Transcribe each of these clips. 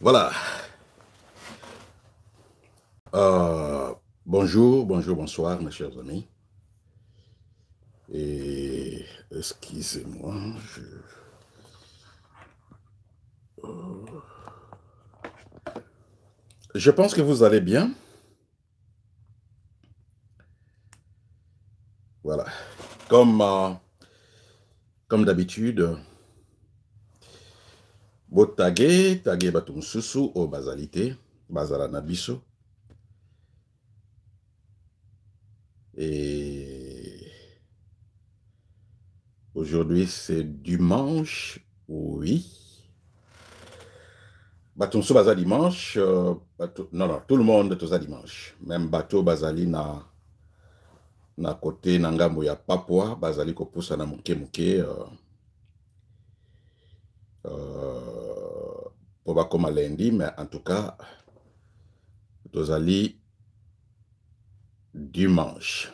Voilà. Bonjour, bonsoir, mes chers amis. Et excusez-moi, je pense que vous allez bien. Voilà. Comme d'habitude, botage batum susu o bazalité, bazala nabiso. Et aujourd'hui, c'est dimanche, oui. Batum su baza dimanche, non, tout le monde est aux dimanche. Même bateau bazali na côté na ngambo ya Papua, bazali kopusa na muke pour bakoma lundi, mais en tout cas, tozali dimanche.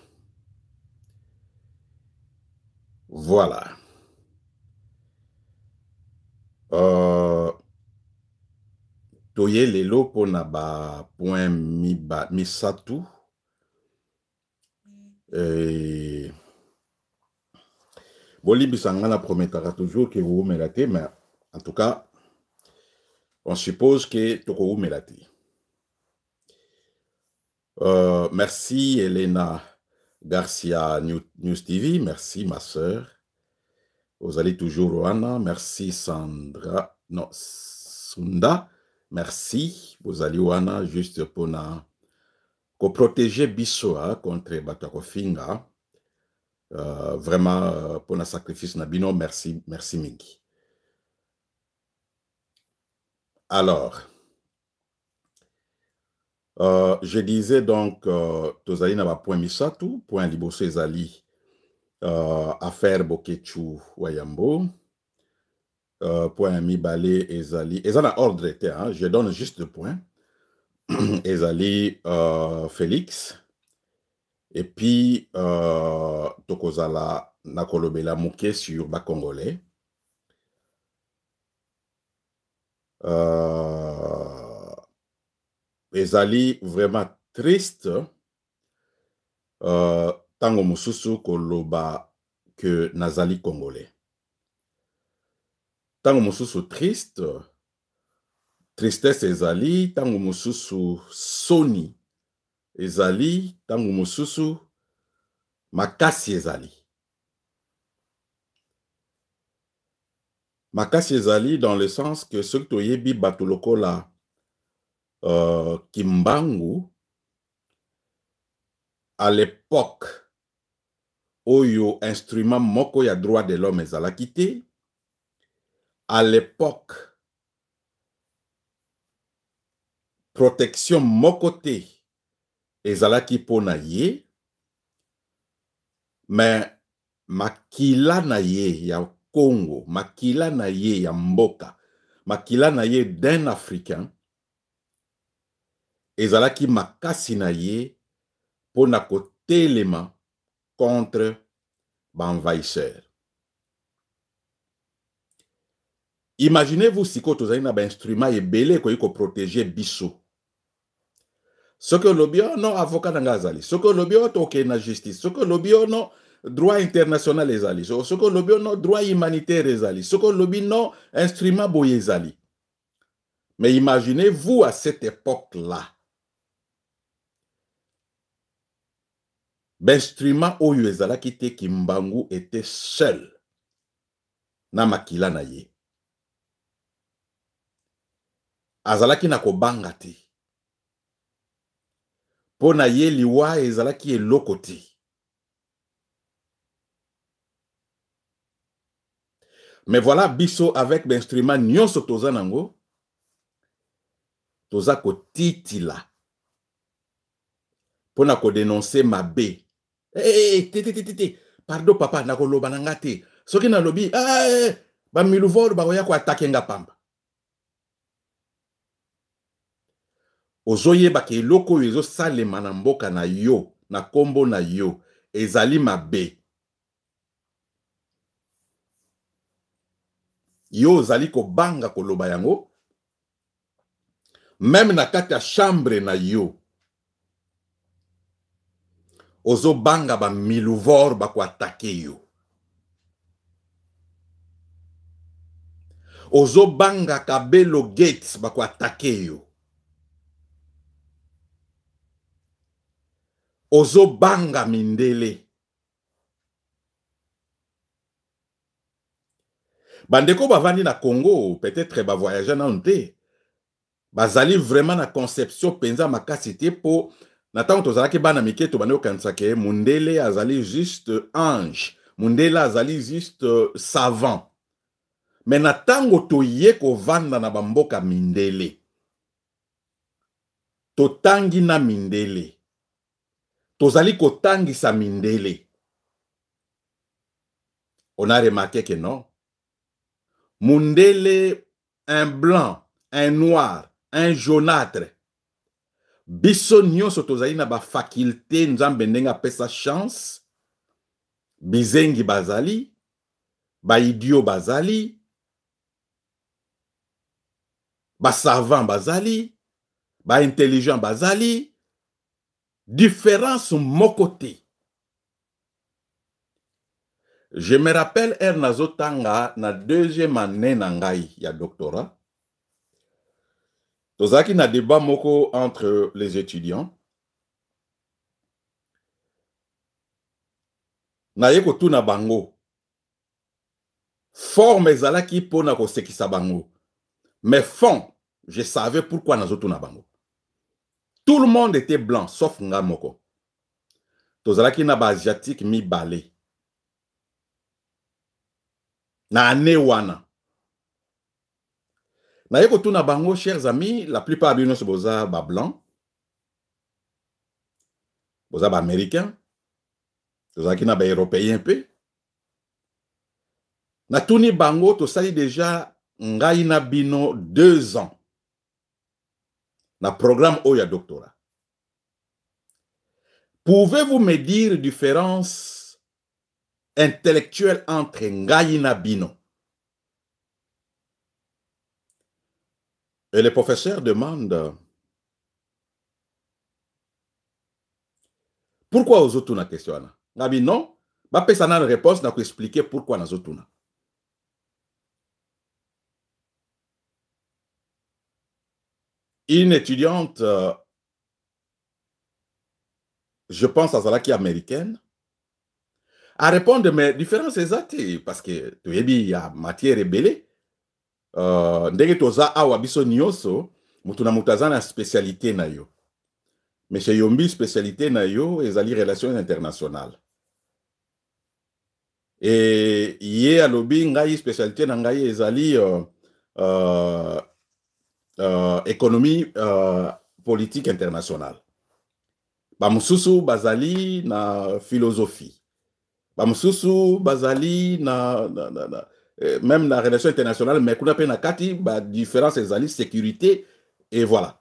Voilà. Toye lelo pona ba point misatu. Bolibi Sangana promettra toujours que vous mélatez, mais en tout cas, on suppose que toko mélatez. Merci Elena Garcia News TV, merci ma sœur. Vous allez toujours Roana, merci Sandra, non, Sunda, merci. Vous allez Roana juste pour protéger Bissoa contre Batakofinga. Vraiment pour le sacrifice Nabino, merci Mingi. Alors, je disais donc, Tozali na ba point misatu, point liboso ezali. Affaire Bokechu Wayambo, point mibale ezali, ezana ordre était, hein, je donne juste le point. Ezali Félix, et puis Tokozala Nakolobela Mouké sur bas Congolais. Ezali vraiment triste. Tango mususu koloba que nazali congolais. Tango mususu triste, tristesse ezali, tango mususu soni ezali, tango mususu makasi ezali. Makasi ezali dans le sens que ce que toyebi batuloko la Kimbangu, à l'époque, oyo instrument moko ya droit de l'homme ezalaki te. À l'époque, protection moko te ezalaki pona ye, mais makila na ye ya Congo, makila na ye ya mboka, makila na ye d'un Africain, ezalaki makasi na ye pona kotelema contre l'envahisseur. Imaginez-vous si tozali na ba instrument ebele ko protéger biso. Ce que l'obio non avocat d'angazali, ce que l'obio toke na justice, ce que l'obio non droit international ezali, ce que l'obio non droit humanitaire ezali, ce que l'obio non instrument boye ezali. Mais imaginez-vous à cette époque-là, l'instrument oyo ezalaki te Kimbangu était seul na makila na ye. Azalaki na kobanga te. Pona ye liwa ezalaki eloko te. Mais voilà biso avec l'instrument nyonso toza nango, toza ko titila. Pona ko dénoncer mabe. Pardon papa na koloba nanga te. Soki na lobi, ba miluvolo ba koya ko attaquer nga pamba. Ozoye bake eloko ezo salema na mboka na yo, na kombo na yo, ezali mabe. Yo ozali ko banga koloba yango. Même na kati ya chambre na yo. Ozo banga ba miluvor ba kwa atake yo. Ozo banga kabelo gates ba kwa atake yo. Ozo banga mindele. Bandeko bavandi na Congo, peut-être ba voyager na onte. Bazali vraiment na conception penza makasi te po na tango tozalaki bana mike to bande okanisake mundele azali juste ange. Mundele azali juste savant. Mais na tango toye kovanda na bamboka mindele. Totangi na mindele. Tozali kotangisa mindele. On a remarqué que non. Mundele, un blanc, un noir, un jaunâtre. Biso nyonso tozali na ba faculté nzambe ndenge apesa chance. Bizengi bazali, ba idio bazali, ba savant bazali, ba intelligent bazali. Différence moko te. Je me rappelle Ernazo Tanga na deuxième année na ngai ya doctorat. Tozaki na débat moko entre les étudiants. Na yeko tuna bango. Forme ezalaki pona ko sekisa bango. Mais fond, je savais pourquoi nazo tuna bango. Tout le monde était blanc, sauf nga moko. Tozalaki na ba asiatique mi balé. Na ane wana. Na yeko tuna bango, chers amis, la plupart de nous boza ba blanc. Boza ba américain. Tozalaki na ba européen pe. Na tuni bango, to sali déjà ngai na bino 2 ans. Na programme Oya doctorat. Pouvez-vous me dire différence intellectuelle entre ngai na bino? Et le professeur demande pourquoi aux autres na question? Nabi non, ba pesa na réponse na ko expliquer pourquoi na zotuna. Une étudiante, je pense à Zalaki américaine, à répondre mais différence exacte parce que tu y a matière rebelle. Ndenge toza awa biso nyonso mutu na mutaza na spécialité na yo. Monsieur Yombi spécialité na yo ezali relations internationales. Et yé alobi ngai spécialité na ngai ezali économie politique internationale. Bamususu bazali na philosophie. Bamususu bazali même la relation internationale, mais qu'on appelle na kati, ba différence ezali sécurité et voilà.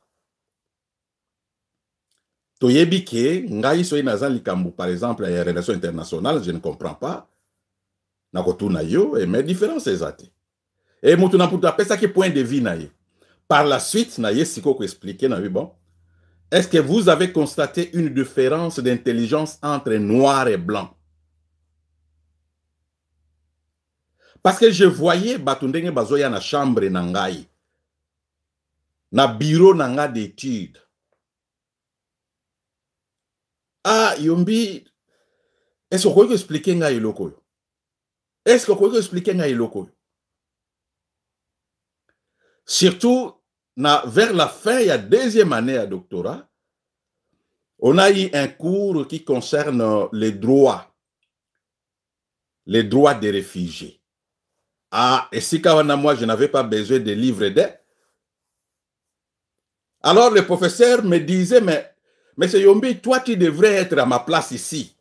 Toyebi ke ngai soyi nazali likambu par exemple les relations internationales, je ne comprends pas. Na kotuna yo et mais différence ezate. Et mutu na puta pesa ki point de vue na ye. Par la suite na ye siko ko expliquer na bon. Est-ce que vous avez constaté une différence d'intelligence entre noir et blanc? Parce que je voyais batundenge bazoya na chambre na ngai. Na bureau na nga d'études. Ah, Yombi, est-ce que vous pouvez expliquer nga iloko? Est-ce que vous pouvez expliquer nga iloko? Surtout, vers la fin, il y a deuxième année à doctorat, on a eu un cours qui concerne les droits des réfugiés. Ah, et si moi, je n'avais pas besoin de livres d'aide. Alors le professeur me disait, mais Monsieur Yombi, toi, tu devrais être à ma place ici.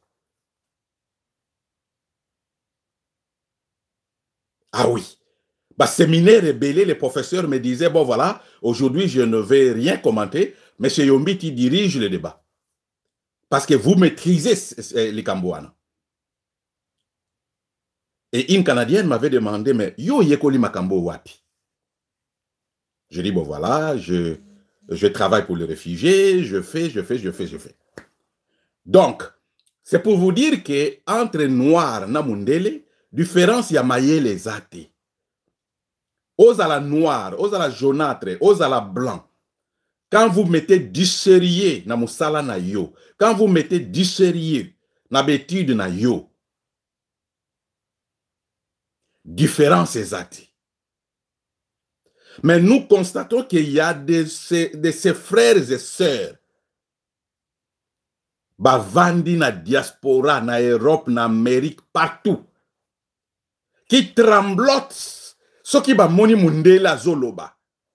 Ah oui. Bah, séminaire rebelle, le professeur me disait, bon voilà, aujourd'hui, je ne vais rien commenter. Monsieur Yombi, tu diriges le débat. Parce que vous maîtrisez les Cambouanes. Et une Canadienne m'avait demandé, mais yo yekoli makambo wapi? Je dis, bon voilà, je je travaille pour les réfugiés, je fais. Donc, c'est pour vous dire que entre noir na mundele, différence ya mayele zate. Aux à la noire, aux à la jaunâtre, aux à la blanc. Quand vous mettez du sérieux na musala na yo, quand vous mettez du sérieux na bétude na yo, différence exacte. Mais nous constatons qu'il y a de ces frères et sœurs bavandi na diaspora, na Europe, na Amérique, partout, qui tremblotent ce qui va moni mundela zoloba.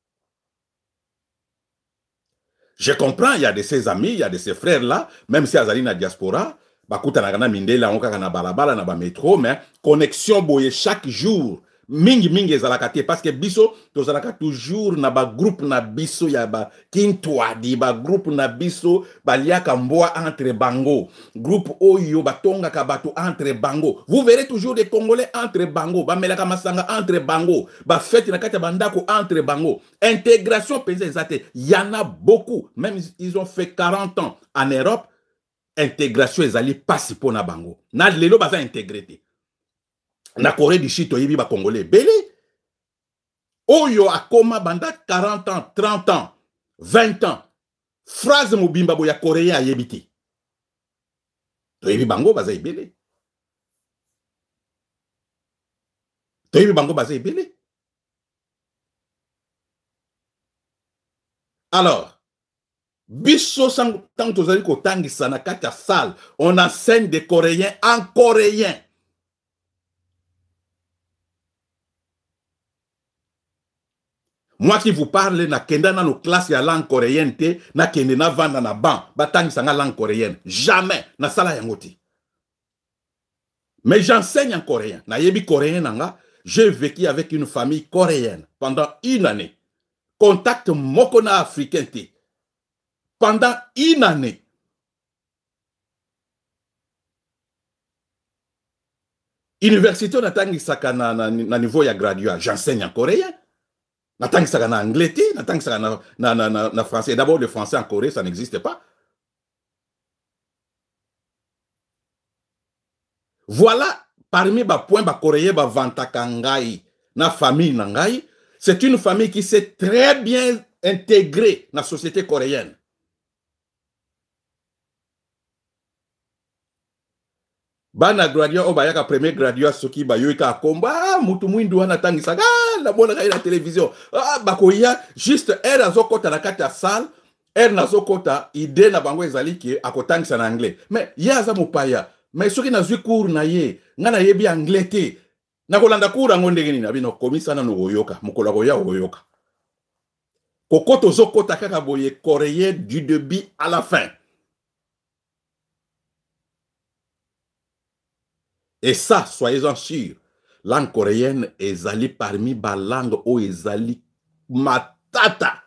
Je comprends, il y a de ses amis, il y a de ses frères là, même si azali na diaspora, bakuta na gana mindela, on kaka na balabala, na ba métro, mais connexion boye chaque jour. Mingi ezalaka parce que biso tozalaka toujours na ba groupe na biso ya ba kintwadi ba groupe na biso baliaka mboa entre bango groupe oyo batonga ka bato entre bango. Vous verrez toujours des Congolais entre bango, ba melaka masanga entre bango, ba fête na kati bandako entre bango. Intégration pesa ezate, il y en a beaucoup, même ils ont fait 40 ans en Europe. Intégration ezali pasi pona bango. Na lelo baza intégrité. Na Corée du Sud, toyebi ba Congolais belé. Oyo akoma banda 40 ans, 30 ans, 20 ans. Phrase mobimba boya Coréen ayebiti. Toyebi bango baza belé. Toyebi bango baza belé. Alors, biso sang tant tozali ko tangisa na kati ya salle, on enseigne des Coréens en coréen. Moi qui vous parle, na kenda na nos classes ya langue coréenne te, na kende na vanda na ban, batangi sanga langue coréenne. Jamais, na sala yangoti. Mais j'enseigne en coréen. Na yebi coréen nanga, j'ai vécu avec une famille coréenne pendant une année. Contact mokona africain te. Pendant une année. Université na tangi saka na niveau ya graduat, j'enseigne en coréen. N'attends ça en anglais, n'attends ça en français. D'abord, le français en Corée, ça n'existe pas. Voilà, parmi les points, les Coréens, les Vantakangai, la famille Nangai, c'est une famille qui s'est très bien intégrée dans la société coréenne. Bana graduat obayaka premier graduat soki bayoika komba mutu mwindu wana tangisa la bona la télévision bakoya juste elle azokota na kati ya salle elle nazokota idée na bango ezali ki akotangisa na anglais mais ya za mopaya mais soki nazwi cours na ye ngana yebi anglais te na kolanda cours ngo ndenge nini abino komisa na no oyoka mukolo ko ya oyoka kokoto zokota kaka boye coréen du début à la fin. Et ça, soyez-en sûrs, langue coréenne ezali parmi ba langue o ezali matata.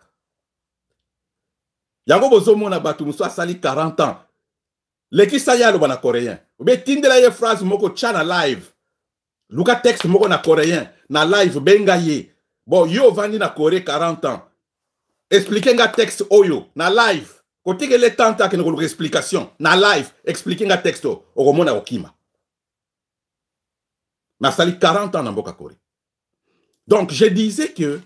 Yango bozomona batu muso asali 40 ans. Leki saya lo bana coréen. Be tindela ye phrase moko chana live. Luka texte moko na coréen na live benga ye. Bon yo vandi na Corée 40 ans. Expliquez nga texte oyo na live. Kotike le tanta ke ngolo explication na live, expliquez nga texte okomona okima. N'a sali 40 ans dans Boka Corée. Donc, je disais que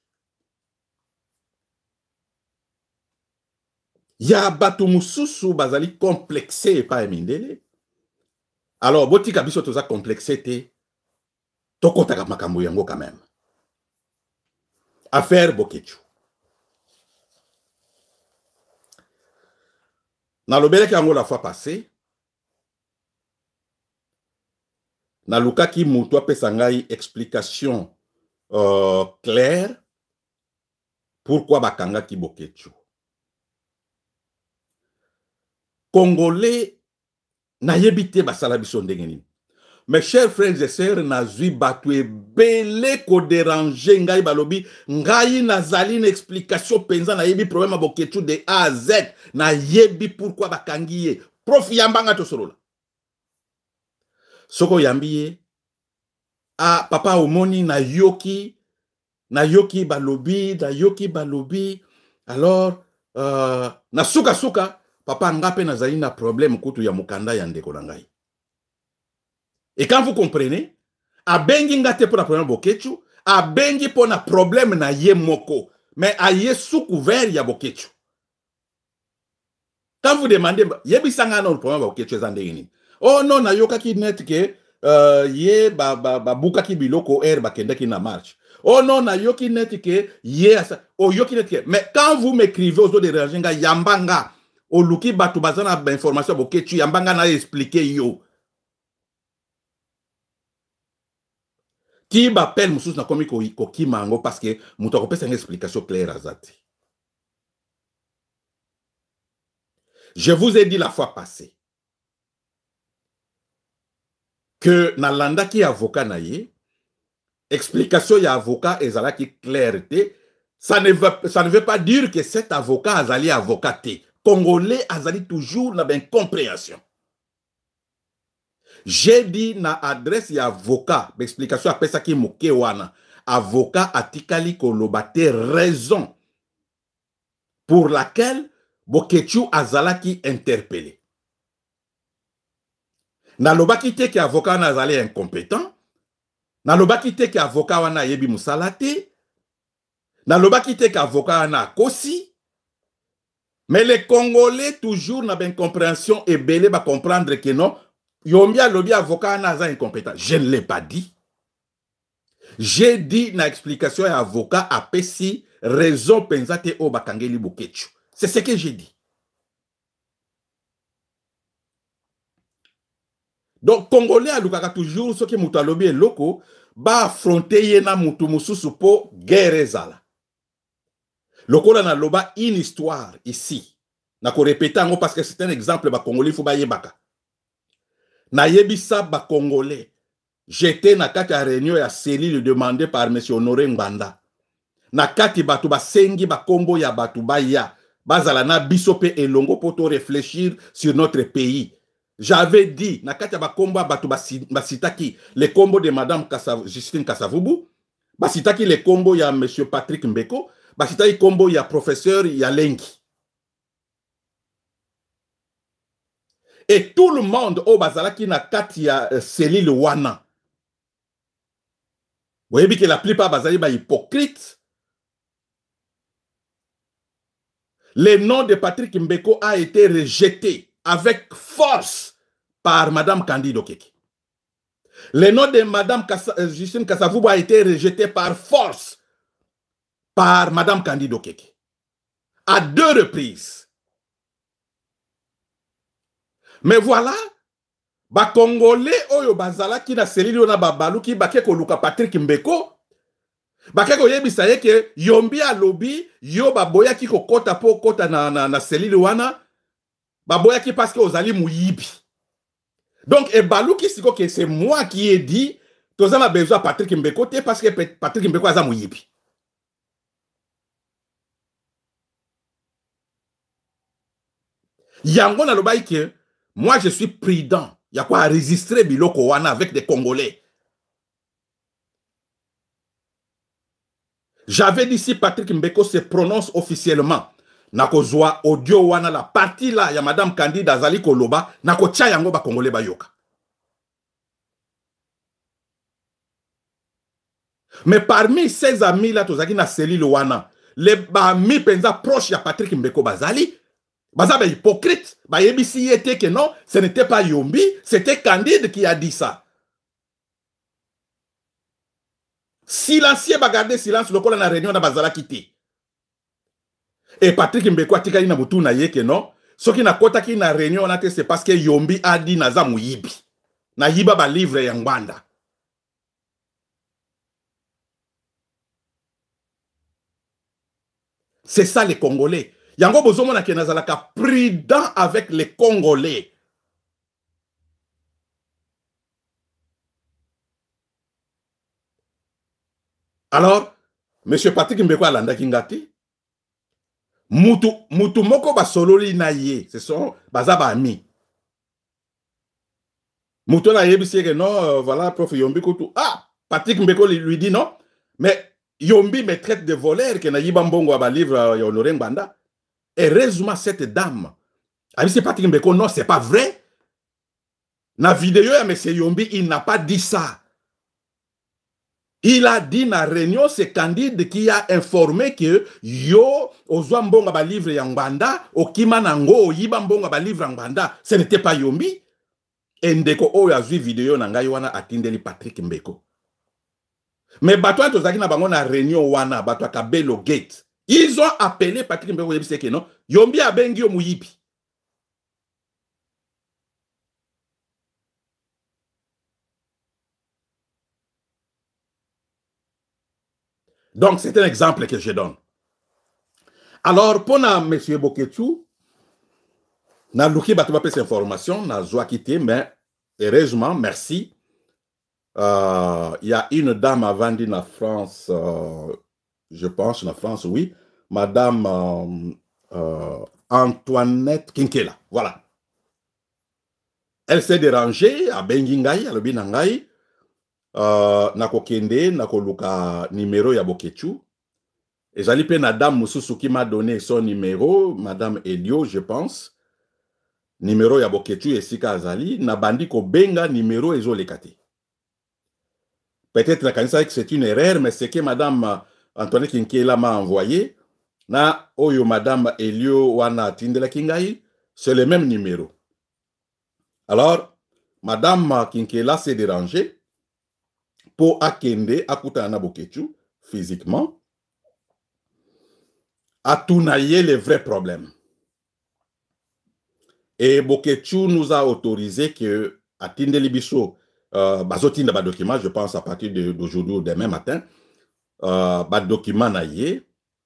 ya batu mususu bazali complexé par Mindele. Alors, botika biso toza complexé te tokotaka makambo yango quand même. Affaire Bokechu. Na lobeleki yango la fois passée, na luka ki mutu apesa ngai explication claire pourquoi bakanga ki Bokechu. Congolais na yebite basala biso ndenge nini. Mes chers frères et sœurs, nazui batu ebele ko déranger ngai balobi ngai nazali na explication penza na yebi problème Bokechu de A à Z na yebi pourquoi bakangi ye. Prof yambanga to solola. Soko yambiye a papa omoni na yoki balobi Alors, na suka suka, papa ngape nazali na problème kutu ya mukanda ya ndeko na ngai. Et quand vous comprenez, abengi ngate pour la problème bokechu, abengi pour na problème na ye moko, mais aye sous couvert ya bokechu. Quand vous demandez, yebisanga na problème bokechu ezandeni. Oh non, na yoka ki net ke ye buka ki biloko bakenda ki na marche. Oh non, na yoki net ke ye asa. Oh yoki net ke. Mais quand vous m'écrivez aux autres de réagir, yambanga, o luki batu bazana ba information bokechu, yambanga na expliquer yo. Qui m'appelle Moussous na komi ko kimango parce que mouto ko pesa une explication claire azati. Je vous ai dit la fois passée que na landa ki avocat na ye, explication ya avocat ezala ki clarté, ça ne veut pas dire que cet avocat azali avocaté. Congolais azali toujours na ben compréhension. J'ai dit na adresse ya avocat, explication après ça qui moke wana. Avocat atikali kolobate raison pour laquelle Bokechu azalaki interpellé. Na lobaki te ki avocat wana azali incompétent. Na lobaki te ki avocat wana yebi musalate. Na lobaki te ki avocat wana kosi. Mais les Congolais toujours na ben compréhension et belé ba comprendre que non. Yombia lobby avocat naza incompétent. Je ne l'ai pas dit. J'ai dit na explication à avocat a pesi raison pensate o bakangeli bokechu. C'est ce que j'ai dit. Donc Congolais a lukaka toujours ce qui mutu lobby loko ba affronter yena mutu mususu po guerre ezala. Lokola na loba une histoire ici. Na ko répéter ngo parce que c'est un exemple ba Congolais faut ba yebaka. Na yebisa ba Congolais. J'étais na kati ya réunion ya cellule demandé par M. Honoré Ngbanda. Na kati batu ba sengi ba kombo ya batu ba ya. Bazala na bisope elongo poto réfléchir sur notre pays. J'avais dit, na kati ya ba kombo ya batu ba sitaki les combos de Madame Justine Kasavubu. Ba sitaki les combos ya M. Patrick Mbeko. Ba sitaki kombo ya professeur Yalengi. Et tout le monde au bazalaki na kati ya cellule wana. Vous voyez que la plupart bazali ba hypocrite. Le nom de Patrick Mbeko a été rejeté avec force par Madame Candido Keki. Le nom de Madame Justine Kasavubu a été rejeté par force par Madame Candido Keki. À 2 reprises. Mais voilà, ba Congolais oyo bazala ki na selili ona babalu ki bake ko luka Patrick Mbeko bake ko yebisa ye ke yombi alobi yo baboya ki ko kota po kota na selili wana baboya ki parce que ozali muyibi. Donc e balu ki siko que c'est moi qui ai dit toza na besoin Patrick Mbeko te parce que Patrick Mbeko aza muyibi. Yango na lobai ke moi, je suis prudent. Il y a quoi à enregistrer Biloko Wana avec des Congolais. J'avais dit si Patrick Mbeko se prononce officiellement. Nakozwa audio Wana la partie là, il y a Madame Candide Azali Koloba, Nako Tcha Yango ba Congolais Bayoka. Mais parmi ces amis là, Tozaki na Cellule Wana, les amis penza proches de Patrick Mbeko Bazali, Baza hypocrite, yebisi était que non, ce n'était pas Yombi, c'était Candide qui a dit ça. Silencieux, garder silence, le col na réunion na Bazala quitté. Et Patrick Mbeko a tika na butu na ye que non, ce qui na kota ki na réunion na c'est parce que Yombi a dit naza muyibi. Na yiba ba livre yangwanda. C'est ça les Congolais. Yango bozomona ke nazalaka prudent avec les Congolais. Alors, M. Patrick Mbeko alanda kingati. Mutu moko basololi na ye. Ce sont bazaba ami. Mutu na yebisi que non, voilà, prof Yombi Koutou. Ah, Patrick Mbeko lui dit non. Mais Yombi me traite de voleur que na yiba mbongo ba livre ya Honoré Ngbanda. Heureusement cette dame, c'est Patrick Mbeko, non, c'est pas vrai. Na vidéo ya M. Yombi, il n'a pas dit ça. Il a dit na réunion, c'est Candide qui a informé que yo, ozwa mbongo ba livre ya Ngbanda, okima nango, yiba mbongo ba livre ya Ngbanda, ce n'était pas Yombi. Et ndeko oyo azwi vidéo na ngai wana atindeli Patrick Mbeko. Mais bato tozaki na bango na réunion wana, bato Kabelo Gate. Ils ont appelé Patrick Mbeko yebise que non, Yombi abengi yo muyibi. Donc, c'est un exemple que je donne. Alors, pour M. Boketu, na luki bato bape cette information, na zoa quitté, mais heureusement, merci. Il y a une dame avant dit en France, je pense, en France, oui, Madame Antoinette Kinkela, voilà. Elle s'est dérangée à Bengingai, à Lobinangai, nako kende, nako luka numéro ya Boketu. Et j'allais pe na dame Moussousou qui m'a donné son numéro, Madame Elio, je pense. Numéro ya Boketu et Sika Azali, na bandi ko benga numéro ezo lekate. Peut-être que c'est une erreur, mais c'est que Madame Antoinette Kinkela m'a envoyé. Na oyo Madame Elio wana tindela kingai, c'est le même numéro. Alors, Madame Kinkela s'est dérangée pour akende akuta na Boketu physiquement. A tunaye les vrais problèmes. Et Boketu nous a autorisé que à tindeli biso bazotinda ba document, je pense à partir d'aujourd'hui ou demain matin, ba document na ye.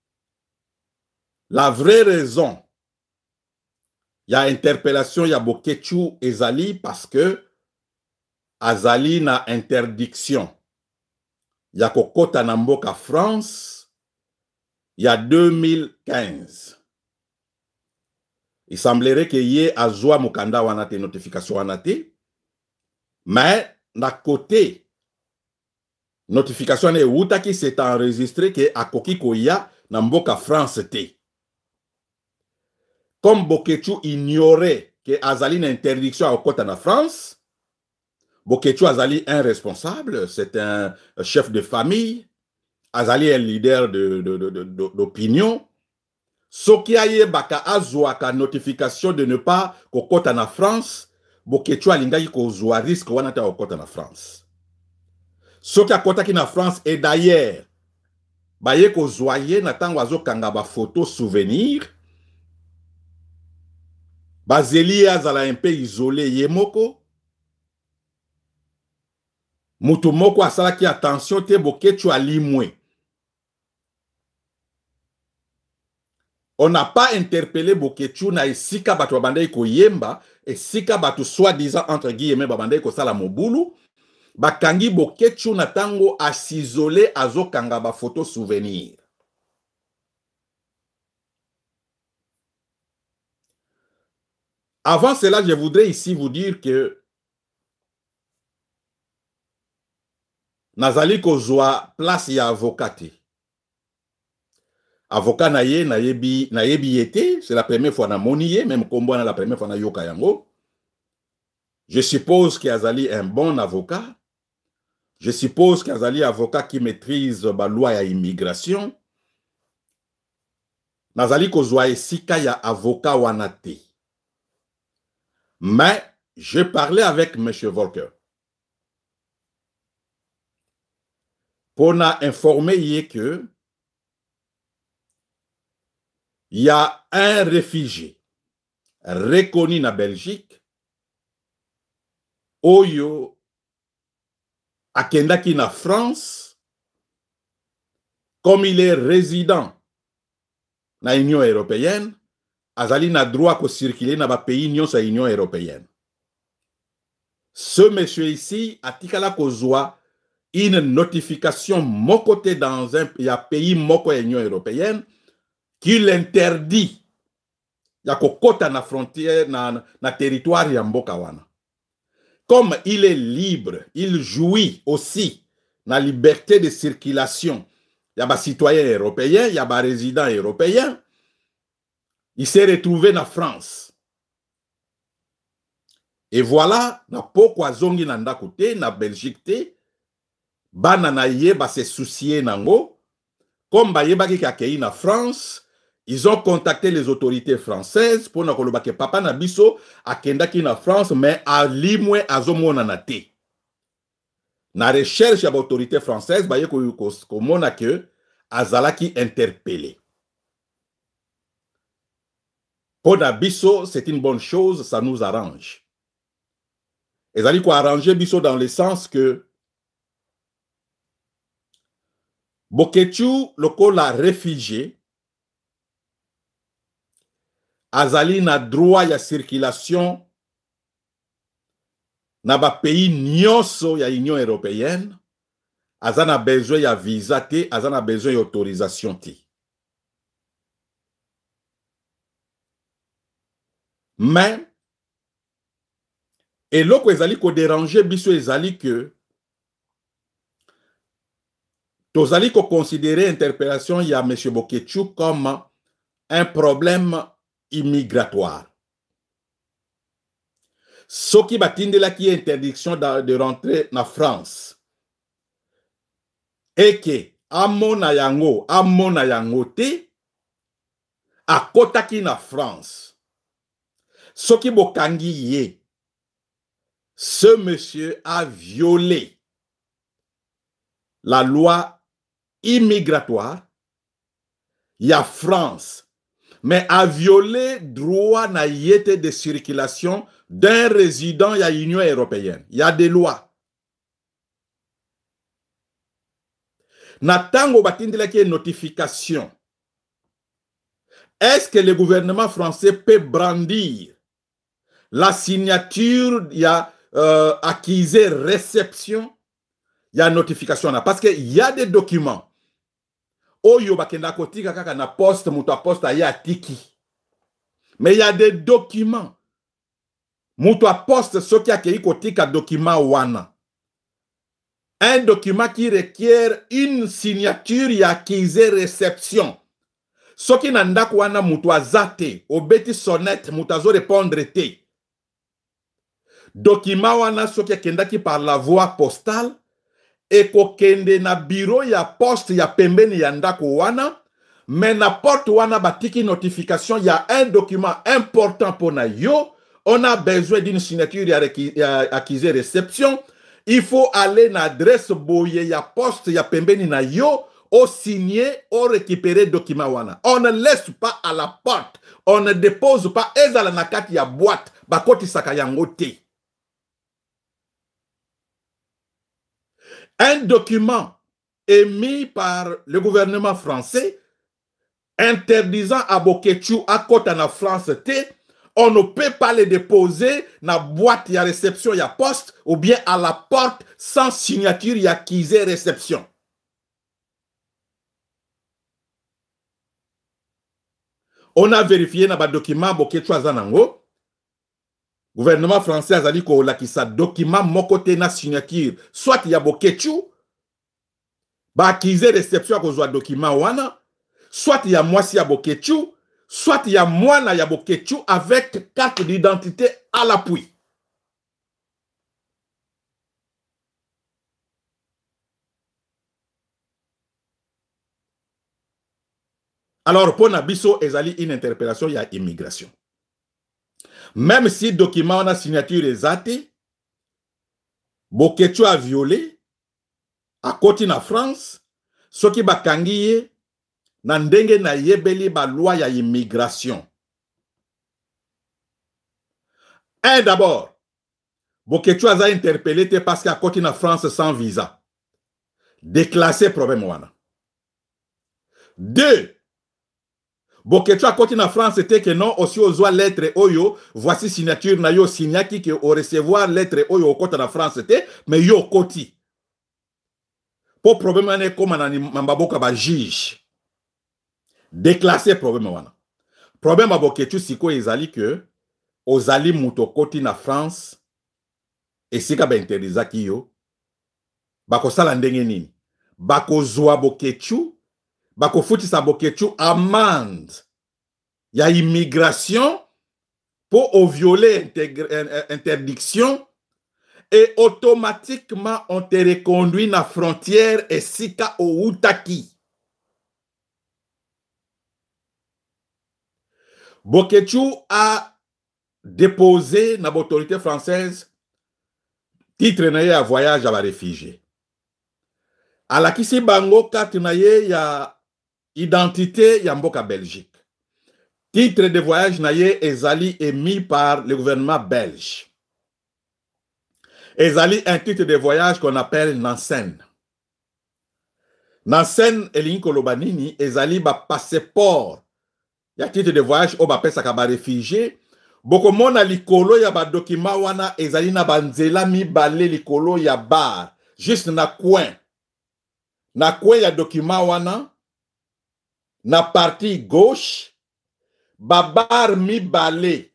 La vraie raison, il y a interpellation, il y a Boketu ezali parce que azali na interdiction. Il y a kokota na mboka France. Il y a 2015. Il semblerait que y ait azwa mukanda wanate notification wanate, mais na côté notification ne wuta qui s'est enregistré que akoki koya na mboka France te. Comme Boketu ignorait que azali na interdiction à kota na France, Boketu azali un responsable, c'est un chef de famille. Azali est leader d'opinion. Soki aye baka azwaka notification de ne pas kokota na France, Boketu alingaki kozwa risque wana ta kokota na France. Soki akota ki na France et d'ailleurs baye kozwa ye na tango azokanga ba photo souvenir, bazeli azala un peu isolé ye moko. Mutu moko asalaki attention te Boketu alimwe. On n'a pas interpellé Boketu na esika batu babandai ko yemba, esika batu soi-disant entre guillemets babandai ko sala mobulu, bakangi Boketu na tango as'isoler azokanga ba photo souvenir. Avant cela, je voudrais ici vous dire que nazali kozwa place ya avocate. Avocat nayebi yete, c'est la première fois na moniye, même combo na la première fois na yoka yango. Je suppose qu'Azali est un bon avocat. Je suppose qu'Azali est un avocat qui maîtrise la loi ya immigration. Nazali kozwa esika ya avocat wanate. Mais je parlais avec M. Volker. Pour informer que il y a un réfugié reconnu en Belgique, Oyo, akendaki na France, comme il est résident na Union européenne, azali na droit de circuler dans le pays de l'Union européenne. Ce monsieur ici a tikala kozwa une notification mokote dans un pays moko de l'Union européenne qui l'interdit ya kokota na frontière na territoire ya mboka wana. Comme il est libre, il jouit aussi la liberté de circulation y a des citoyens européens, il y a des résidents européens. Il s'est retrouvé en France. Et voilà, na pokwa zongi na ndako te, na Belgique te, bana na ye ba se soucier nango, comme ba yebaki kakei na France, ils ont contacté les autorités françaises pour na koloba ke papa na biso akendaki na France, mais a limwe azomona na te. Na recherche ya autorité française, ba ye komona ke azalaki interpellé. Pour na biso, c'est une bonne chose, ça nous arrange. Et ça dit quoi arranger biso dans le sens que Bokechu lokola réfugié azali na droit ya circulation na ba pays nyonso ya Union européenne, azana besoin ya visa te, azana besoin ya autorisation te. Mais et loko ezali ko déranger biso ezali que tozali ko considérer interpellation ya M. Bokechu comme un problème immigratoire. Soki batindela qui interdiction de rentrer na France et que amona yango te akotaki na France. Soki bokangi ye, ce monsieur a violé la loi immigratoire, il y a France, mais a violé droit na yete de circulation d'un résident il y a Union européenne. Il y a des lois. Natango batindela qui est notification. Est-ce que le gouvernement français peut brandir la signature, il y a accusé réception, il y a notification là. Parce qu'il y a des documents. Oyo bakenda kotika kaka na poste, mutu a poste ya tiki. Mais il y a des documents. Mutu a poste soki akei kotika document wana. Un document qui requiert une signature ya accusé réception. Soki na ndako wana mutu azate, obeti sonnette, mutu azo répondre te. Document wana soki akendaki par la voie postale, eko kende na bureau ya poste ya pembeni ya ndako wana, mais na porte wana batiki notification, il y a un document important pour na yo, on a besoin d'une signature ya accusé réception, il faut aller na adresse boye ya poste ya pembeni na yo, au signer, au récupérer document wana. On ne laisse pas à la porte, on ne dépose pas ezala na kati ya boîte, bakoti sakayango te. Un document émis par le gouvernement français interdisant à Bokechu à côté en France T, on ne peut pas les déposer dans la boîte de réception et poste ou bien à la porte sans signature et accusé réception. On a vérifié dans le document Bokechu Azanango. Gouvernement français a dit que sa document mokote na signature soit il y a Bokechu ba accusé réception à cause document wana, soit il y a moi si ya Bokechu, soit il y a moi na ya Bokechu avec carte d'identité à l'appui. Alors pour Nabiso ezali une interpellation il y a immigration. Même si le document a signature exacte, Bokechu a violé, à côté na France, ce qui bakangiye, na ndenge na yebeli ba loi ya immigration. Un d'abord, Bokechu a interpellé parce qu'à côté na France sans visa. Déclassé problème wana. Deux, Bokechu à côté na France était que non aussi aux lettre oyo voici signature na yo signaki que au recevoir lettre oyo au côté na France était mais yo koti pour problème ane comme na mambaboka ba juge déclasser problème wana problème a Bokechu siko ezali que ozali muto koti na France et sika ba interdisa ki yo bako sala ndenge nini bako zwa Bokechu bako futi sa bokechu amende. Il y a immigration pour violer interdiction et automatiquement on te reconduit na frontière et sika o utaki. Bokechu a déposé na l'autorité française titre na voyage à la réfugié. À la kisi bango carte na ya identité ya mboka Belgique. Titre de voyage na ezali émis par le gouvernement belge. Ezali un titre de voyage qu'on appelle Nansen. Nansen elinko lobanini ezali ba passeport. Ya titre de voyage o ba pesa ka ba réfugié. Boko mona likolo ya ba document wana ezali na banzela mibale likolo ya bar. Juste na coin. Na coin ya document wana na partie gauche babar mibale.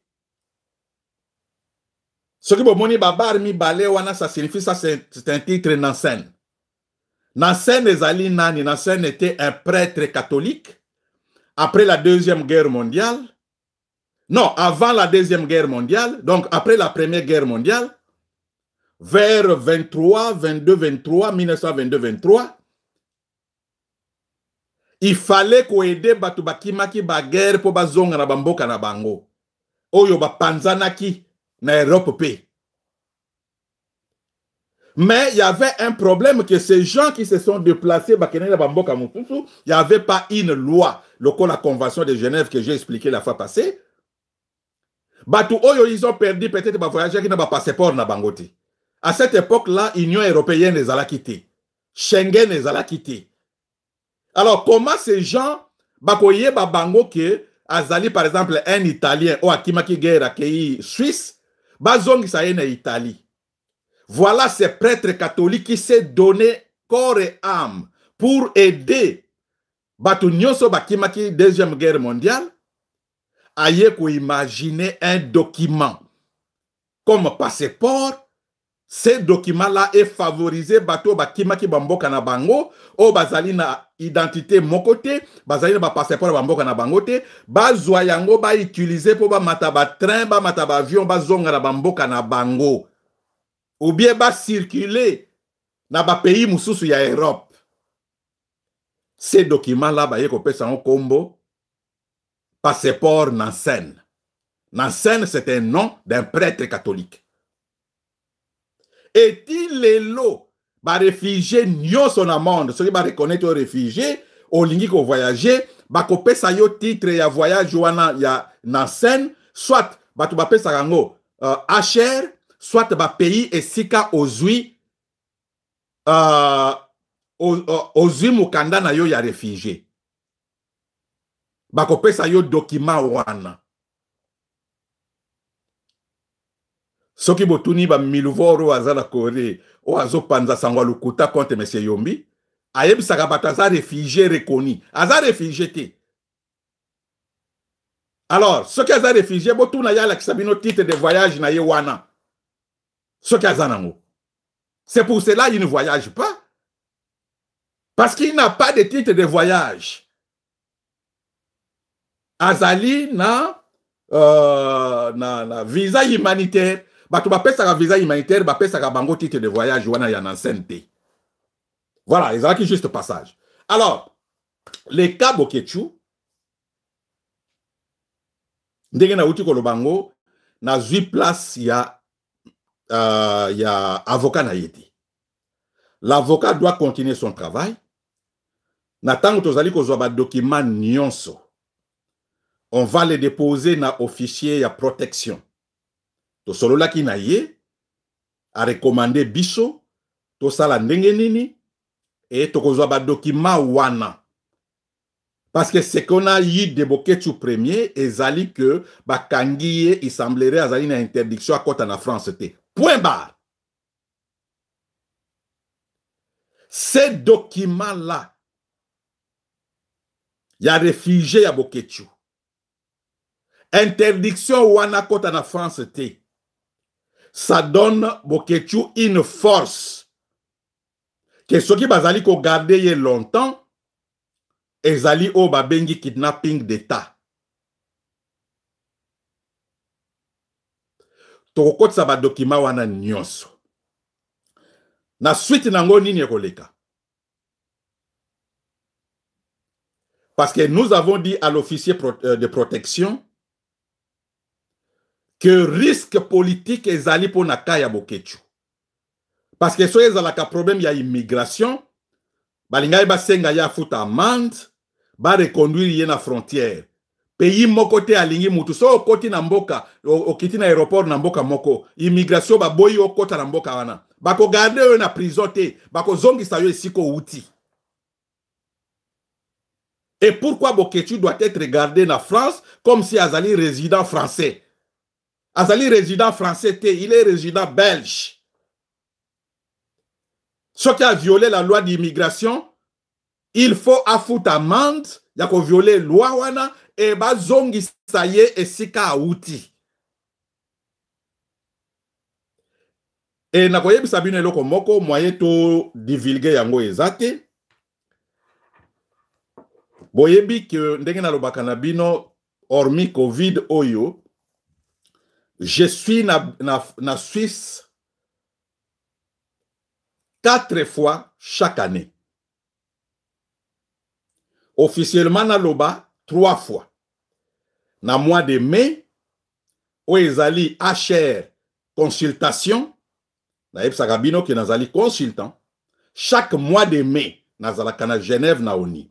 Ce qui bomoni babar mibale wana ça signifie ça c'est un titre Nansen. Nansen ezali nani? Nansen était un prêtre catholique après la Deuxième Guerre mondiale. Non, avant la Deuxième Guerre mondiale, donc après la Première Guerre mondiale, vers 1922-23, il fallait qu'on aide batu bakimaki ba guerre po bazonga na bamboka na bango. Oyo ba panzanaki na Europe pe. Mais il y avait un problème que ces gens qui se sont déplacés bakene na bamboka mususu, il n'y avait pas une loi, la Convention de Genève que j'ai expliqué la fois passée. Batu oyo ils ont perdu peut-être ba voyageurs qui na ba passeport na bangote. À cette époque-là, l'Union européenne les a quittés. Schengen les a quittés. Alors, comment ces gens, bakoye babango ke azali par exemple un Italien ou akimaki guerre accueilli Suisse, bazongi sa en Italie. Voilà ces prêtres catholiques qui s'est donné corps et âme pour aider batu nyonso bakimaki Deuxième Guerre mondiale. Aye ko imaginer un document comme passeport. Ce document-là est favorisé bato bakimaki bamboka na bango o bazali na identité mokote, bazali na ba passeport bamboka na bangote, bazwa yango ba utiliser pour ba mata ba train, ba mata ba avion, ba zonga na bamboka na bango. Ou bien ba circuler na ba pays mususu ya Europe. Ces documents-là ba yeko pesa en combo passeport Nansen. Nansen c'est un nom d'un prêtre catholique. Est-il les lots, bah réfugiés, nyo son amende, ceux qui va reconnaître aux réfugiés, au lingi ko voyager, bah kopé sa yo titre ya voyage wana ya Nansen, soit bah tu bapé sa rango HR, soit bah pays et sika ozui, ozui mukanda na yo ya réfugié. Bah kopé sa yo document wana. Soki botuni ba miluvoro azala Corée o azo panza sangwa lukuta contre monsieur Yombi ayebisaka bato aza réfugié reconnu aza réfugié te. Alors soki aza réfugié botuna ya la kisabino titre de voyage na ye wana soki aza nango. C'est pour cela il ne voyage pas parce qu'il n'a pas de titre de voyage. Azali na visa humanitaire. Bato bapesa visa humanitaire, bapesa bango titre de voyage wana ya Nansen te. Voilà, ils ont qui juste passage. Alors, les cas Bokechu, ndenge na uti kolobango, na zui place ya avocat na yeti. L'avocat doit continuer son travail. Na tango tozali kozwa ba document nyonso. On va les déposer na officier ya protection. To solo la ki na ye a recommandé biso to sala ndenge nini et to kozwa ba document wana. Parce que ce qu'on a eu de Bokechu premier ezali que ba kangiye il semblerait azali na interdiction à côté na France te. Point barre. Ces documents là il y a réfugié à Bokechu. Interdiction wana côté na France te. Ça donne Bokechu une force que ceux qui bazali ko garder longtemps ezali o babengi kidnapping d'État. Tokokotisa ba dokima wana nyonso. Na suite nango nini ekoleka. Parce que nous avons dit à l'officier de protection que risque politique ezali pour na kaya Bokechu. Parce que soyez à la problème il y a immigration, balingai ba senga ya futa amende, ba reconduire ye na frontière. Pays moko te alingi mutu so okoti na mboka, okiti na aéroport na mboka moko, immigration ba boyi okota na mboka wana. Bako garde yo na prison te, bako zongisa yo esiko uti. Et pourquoi Bokechu doit être regardé en France comme si Azali résident français? Azali résident français, il est résident belge. Ce qui a violé la loi d'immigration, il faut affouter amende, il y a violer la loi wana, et ba zongi saye et sika outi. Et nakoye bisabine loko moko, moyen to divulguer yango ezate. Boyebi que ndenge na lobaka na bino hormis Covid oyo, je suis na Suisse 4 fois chaque année. Officiellement na loba 3 fois. Na mois de mai, o ezali HR consultation, na epsaka bino ki nazali consultant, chaque mois de mai, nazalaka na Genève na ONI.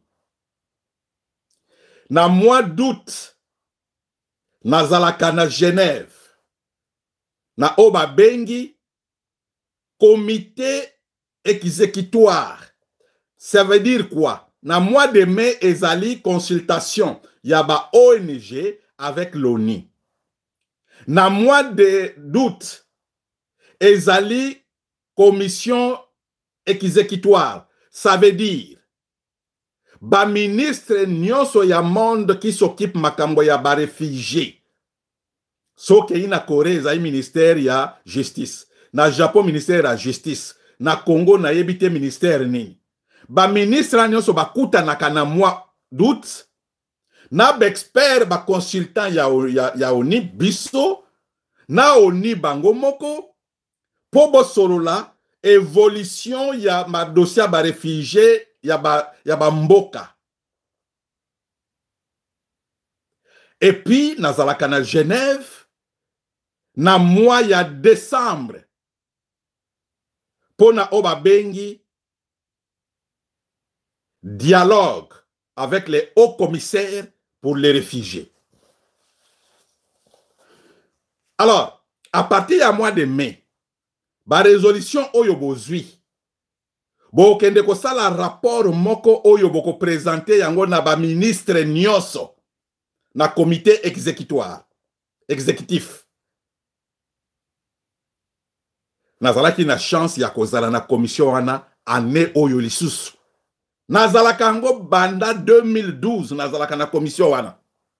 Na mois d'août, nazalaka na Genève, na oba bengi, comité exécutoire. Ça veut dire quoi? Na mois de mai, ezali consultation, yaba ONG avec l'ONI. Na mois d'août, ezali commission exécutoire. Ça veut dire ba ministre nyonso ya monde qui s'occupe makambo ya ba réfugié. Soke ina Corée ezali ministère ya justice. Na Japon ministère ya justice. Na Congo na yebite ministère nini. Ba ministre nyonso bakuta na mois d'août. Na ba expert ba consultant ya ONI biso. Na ONI bango moko. Po solola évolution ya ma dossier ba réfugié ya ba mboka. Et puis nazalaka na Genève na mois ya décembre pona oba bengi dialogue avec les hauts commissaires pour les réfugiés. Alors, à partir du mois de mai, ba résolution oyo bozui bo kende ko sala rapport moko oyo boko présenter yango na ba ministre nyonso na comité exécutif. Nazalaki na chance ya kozala na commission wana année oyo lisusu. Nazalaka ngo banda 2012 nazalaka na commission wana.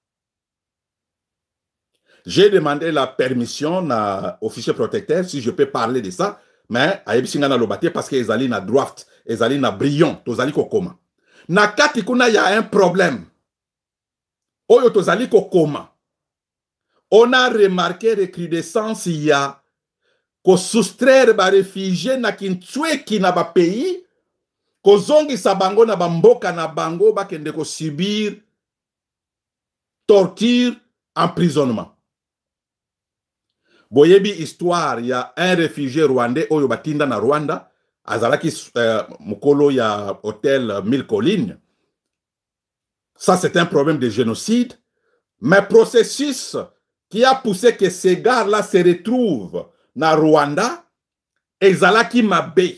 J'ai demandé la permission na officier protecteur si je peux parler de ça, mais ayebisinga na lobate parce que ezali na draft, ezali na brillant, tozali kokoma. Na kati kuna ya un problème. Oyo tozali kokoma. On a remarqué recrudescence ya ko soustraire ba réfugié na kintsweki na ba pays, ko zongi sa bango na bamboka na bango bakende ko subir torture, emprisonnement. Boyebi histoire ya un réfugié rwandais oyo batinda na Rwanda, azalaki mukolo ya hôtel 1000 collines. Ça c'est un problème de génocide, mais processus qui a poussé que ces gars-là se retrouvent na Rwanda, ezalaki mabe.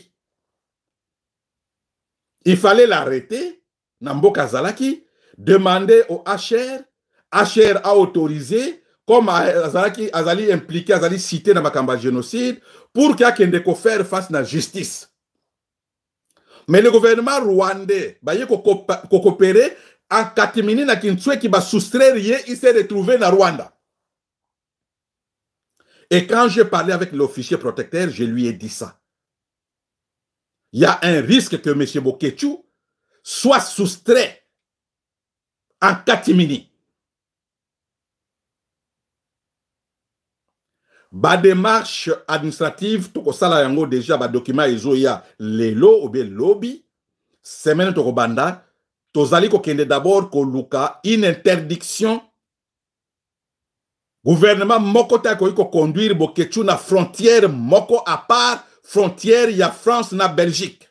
Il fallait l'arrêter, Namboka Zalaki, demander au HR, HR a autorisé, comme Azali impliqué, Azali cité dans Makamba génocide, pour qu'il y ait qu'on faire face à la justice. Mais le gouvernement rwandais, il coopérer en Katimini, qui va soustraire, il s'est retrouvé dans Rwanda. Et quand j'ai parlé avec l'officier protecteur, je lui ai dit ça. Il y a un risque que M. Bokechu soit soustrait en catimini. Ba démarche administrative, toko sala yango déjà ba document ezo ya lelo ou bien lobby, semaine toko banda, tozali ko kende d'abord ko luka une interdiction. Gouvernement moko ta ko conduire bokechu na frontière moko à part frontière ya France na Belgique.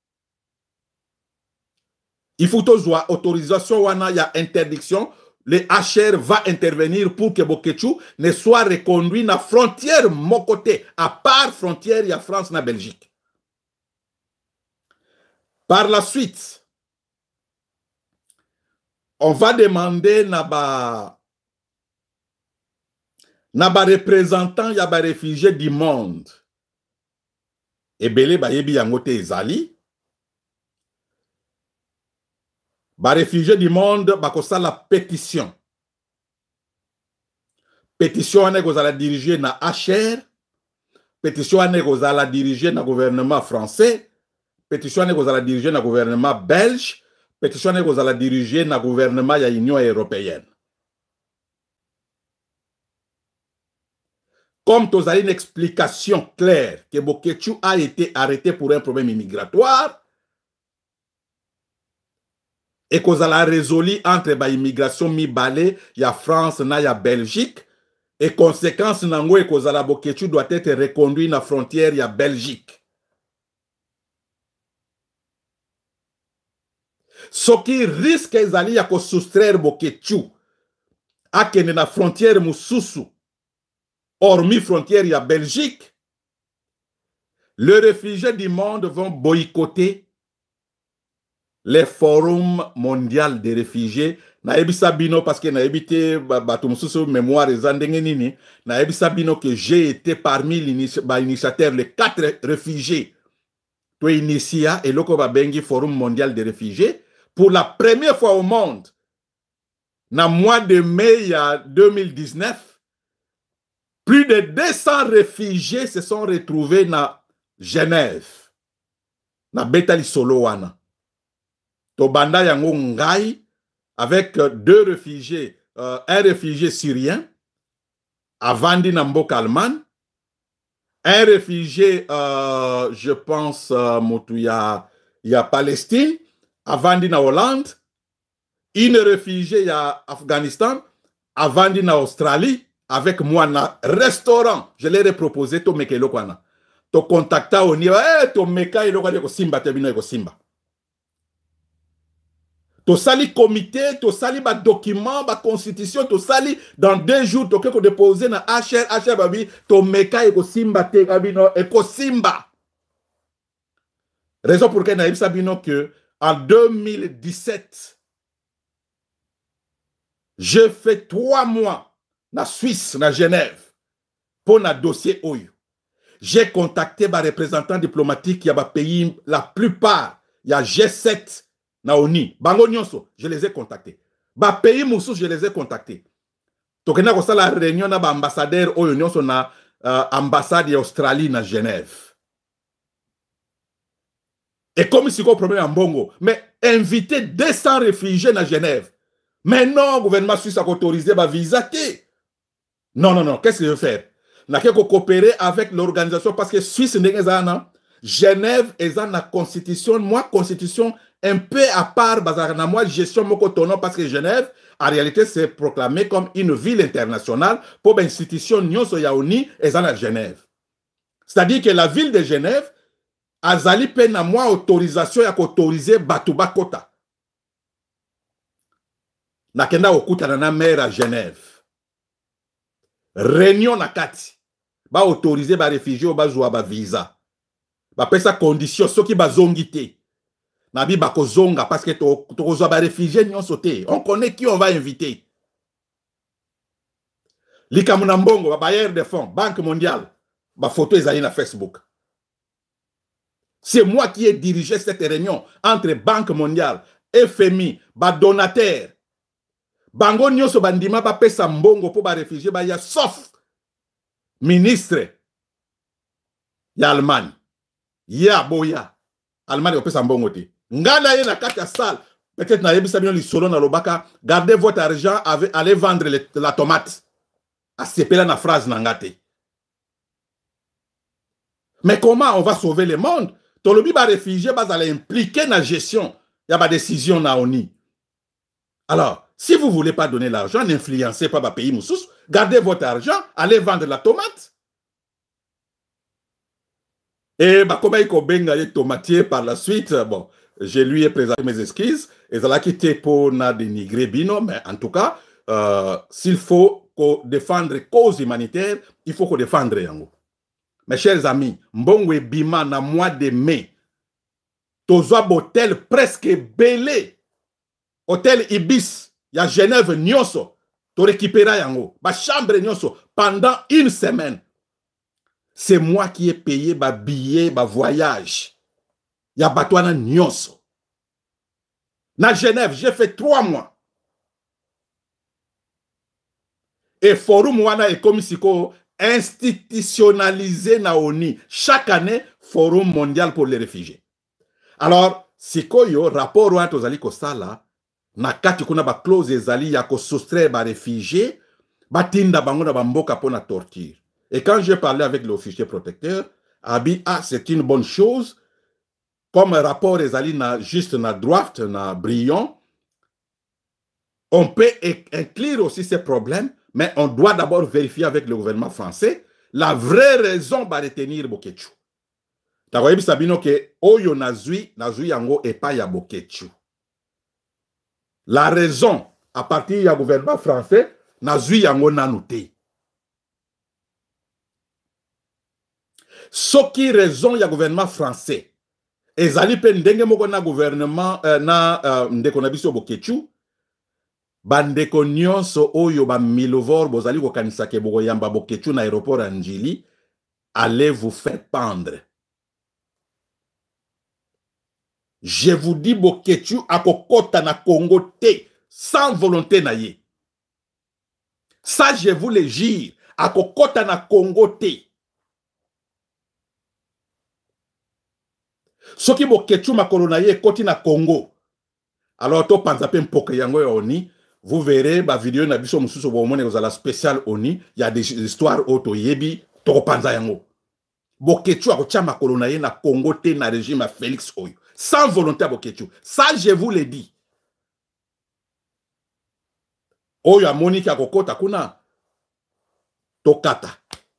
Il faut toujours autorisation wana ya interdiction. Le HR va intervenir pour que Bokechu ne soit reconduit na frontière mon côté, à part frontière ya France na Belgique. Par la suite, on va demander na ba représentant ya ba réfugiés du monde. Ebele ba yebi yangote ezali. Ba réfugiés du monde bakosa la pétition. Pétition ane kozala dirigée na HR. Pétition ane kozala dirigée na gouvernement français. Pétition ane kozala dirigée na gouvernement belge. Pétition ane kozala dirigée na gouvernement ya Union européenne. Comme tu as une explication claire que Bokechu a été arrêté pour un problème immigratoire, et qu'on a résolu entre ba immigration mi-balé, ya France na ya Belgique, et conséquence nango et qu'on a Bokechu doit être reconduit na frontière ya Belgique. Ce qui risque ezali ya ko soustraire Bokechu à kene na frontière mususu, hormis frontière ya Belgique, les réfugiés du monde vont boycotter les forums mondiaux des réfugiés. Na ebisa bino parce que na ebité batumsusu mémoire ezandenge nini. Na ebisa bino que j'ai été parmi l'initiateur les 4 réfugiés. To initia et loko babengi forum mondial des réfugiés pour la première fois au monde. Na mois de mai 2019, plus de 200 réfugiés se sont retrouvés na Genève. Na betali solo wana. Tobanda yango ngai avec 2 réfugiés, un réfugié syrien, avandi na mboka Allemagne, un réfugié, je pense, ya Palestine, avandi na Hollande, une réfugiée ya Afghanistan, avandi na Australie, avec moi na restaurant. Je l'ai proposé, to meke lokwana. To contacta oni, to meka ilokwana ko simba te bino ko simba. To sali comité, to sali ba document, ba constitution, to sali dans 2 jours, to keko déposer na HR babi, to meka eko simba te kabino, eko simba. Raison pour laquelle naïb sabino que en 2017, j'ai fait 3 mois na Suisse, na Genève, pour un dossier OYU. J'ai contacté les représentants diplomatiques, il y a des pays, la plupart, il y a G7, na ONU. Bango nyonso, je les ai contactés. Ba pays moussous, je les ai contactés. Donc, na kosa la réunion na ba ambassadeur OYU nyonso na ambassade Australie na Genève. Et comme ici, il y a un problème en Bongo, mais inviter 200 réfugiés na Genève. Mais non, le gouvernement suisse a autorisé ma visa. Non, qu'est-ce que je veux faire? Je vais coopérer avec l'organisation parce que Suisse, Genève est dans la constitution, moi, constitution un peu à part, moi, gestion mon parce que Genève, en réalité, c'est proclamé comme une ville internationale pour l'institution Nyon Soyaoni est dans la Genève. C'est-à-dire que la ville de Genève, Azali peine à moi autorisation à autoriser Batouba Kota. Nakenda okuta na mer à Genève. Réunion na kati. Ba autoriser ba réfugié ba joua ba visa. Ba pesa condition soki ba zongité. Na bi ba ko zonga parce que to ko ba réfugié nyon sauté. On connaît qui on va inviter. Likamuna mbongo ba bailleur de fonds, Banque mondiale. Ba photo ezali na Facebook. C'est moi qui ai dirigé cette réunion entre Banque mondiale, FMI, ba donateur. Bango nyonso bandima ba pesa mbongo po ba réfugié ba ya sauf ministre ya Allemagne. Ya boya. Allemagne ko pesa mbongo te. Ngana ye na kati ya salle Peut-être na yebisa bino lisolo na lobaka, gardez votre argent, allez vendre la tomate. A sepela na phrase nangate. Mais comment on va sauver le monde? Tolobi ba réfugié ba aller impliquer na gestion, y a ba décision na ONI. Alors, si vous ne voulez pas donner l'argent, n'influencez pas le pays moussous, gardez votre argent, allez vendre la tomate. Et comme il y a des tomatiers par la suite, bon, je lui ai présenté mes excuses, et ça l'a quitté pour na dénigrer Bino, mais en tout cas, s'il faut défendre cause humanitaire, il faut qu'on défendre Yango. Mes chers amis, Mbongo et Bima, na mois de mai, Tozoa Botel presque belé. Hôtel Ibis, il y a Genève, Nyonso, tu récupéras Yango, ma chambre Nyonso, pendant une semaine. C'est moi qui ai payé ma billet, ma voyage. Il y a Batouana Nyonso. Na Genève, j'ai fait 3 mois. Et Forum Wana est comme si institutionnalisé na ONU. Chaque année, Forum mondial pour les réfugiés. Alors, si koyo, rapport à Tozali Kosala, na kati kuna ba clause ezali ya ko soustraire ba réfugié batinda bango na bamboka pour la torture. Et quand j'ai parlé avec l'officier protecteur, abi c'est une bonne chose comme rapport ezali na juste na droite na brillant, on peut inclure aussi ces problèmes, mais on doit d'abord vérifier avec le gouvernement français la vraie raison ba retenir Bokechu. Takoyebi sabino ke oyo nazui yango epa ya Bokechu. La raison, à partir du gouvernement français, n'a zui yango nanouté. Ce qui raison du gouvernement français, ezali pendenge moko na gouvernement na ndeko na biso Bokechu, bandeko nyonso oyo ba milovor bozali ko kanisa ke boko yamba Bokechu na aéroport Anjili, allez vous faire pendre. Je vous dis, Bokechu a kokota na Congo te, sans volonté na ye. Ça, je vous le jure, a kokota na Congo te. Soki Bokechu makolo na ye koti na Congo. Alors, to panzape mpoke yango oni, vous verrez, ba vidéo na biso mususu bomone kozala spécial oni, il y a des histoires auto yebi, to panza yango. Bokechu a kotia makolo na ye na Congo te na régime Félix Oyo. Sans volonté à Bokechu. Ça, je vous l'ai dit. Oyo a Monique a kokota kuna. Tokata.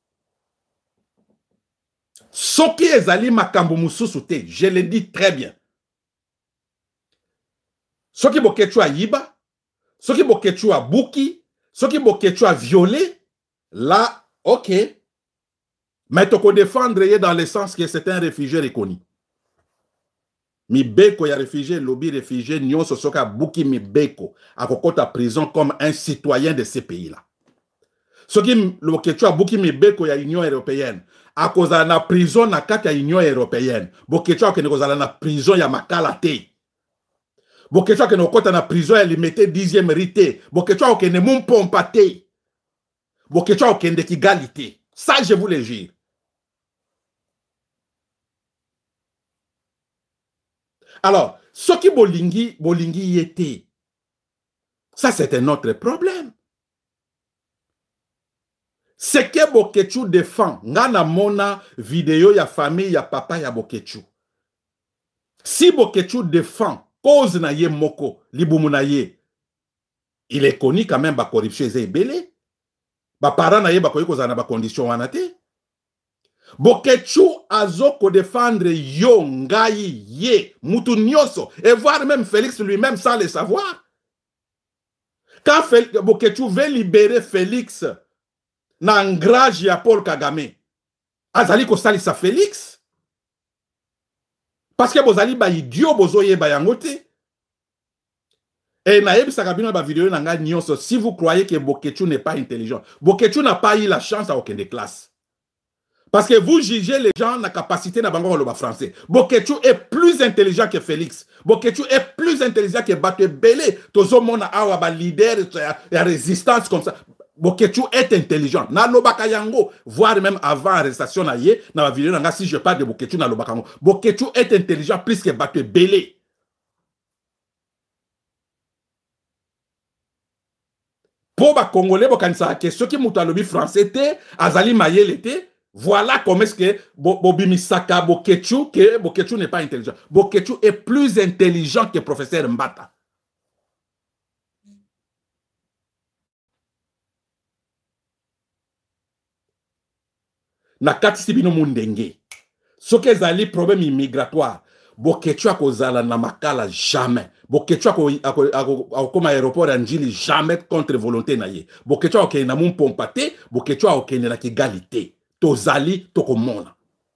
Soki ezali makambo mususu te, je le dis très bien. Soki Bokechu a yiba, soki Bokechu a buki, soki Bokechu a violé, là, ok. Mais toko défendre dans le sens que c'est un réfugié reconnu. Mibeko ya réfugié, lobby réfugié, nyonso soka buki mibeko, a kokota prison comme un citoyen de ces pays-là. Ce qui le Bokechu buki mibeko ya Union européenne, a cause na prison na kati ya Union européenne. Bokechu a kozala na prison ya makala te. Bokechu a kokota na prison ya limité 10e rite. Bokechu a kene mumpompa te. Bokechu a kende Kigali. Ça, je vous le jure. Alors, ce qui bolingi était, ça c'est un autre problème. Ce que Bokechu défend, ngana mona vidéo ya famille ya papa ya Bokechu. Si Bokechu défend cause na ye moko, libumu na ye, il est connu quand même ba corruption eze ebele. Ba parents na ye ba koyi kozana ba condition wana te. Bokechu azoko défendre yo ngai ye mutu nyoso et voir même Félix lui-même sans le savoir. Quand Bokechu veut libérer Félix na ngrage ya Paul Kagame, azali ko salisa Félix parce que bozali ba idiot bozoye ba yangote. Et naebisaka bino ba vidéo na nga nyoso, si vous croyez que Bokechu n'est pas intelligent, Bokechu n'a pas eu la chance à aucune des classes. Parce que vous jugez les gens na capacité na bango le français. Bokechu est plus intelligent que Félix. Bokechu est plus intelligent que Bato Belé. Tozo mona awa ba leader ya résistance comme ça. Bokechu est intelligent. Na lobaka yango, voire même avant arrestation na ye, na ba vidéo na si je parle de Bokechu na lobaka yango. Bokechu est intelligent plus que Bato Belé. pour ba congolais bokanisa ke soki mutu alobi français te azali mayele te. Voilà comment est-ce que Bobimisaka Bokechu, que Bokechu n'est pas intelligent. Bokechu est plus intelligent que professeur Mbata. Na kati sibino mundenge. Soke zali problème immigratoire. Bokechu akozala na makala jamais. Bokechu akoma aéroport ya njili jamais contre volonté na ye. Bokechu akokende na mumpompate, Bokechu akokende na kigalité. Tozali tokomona.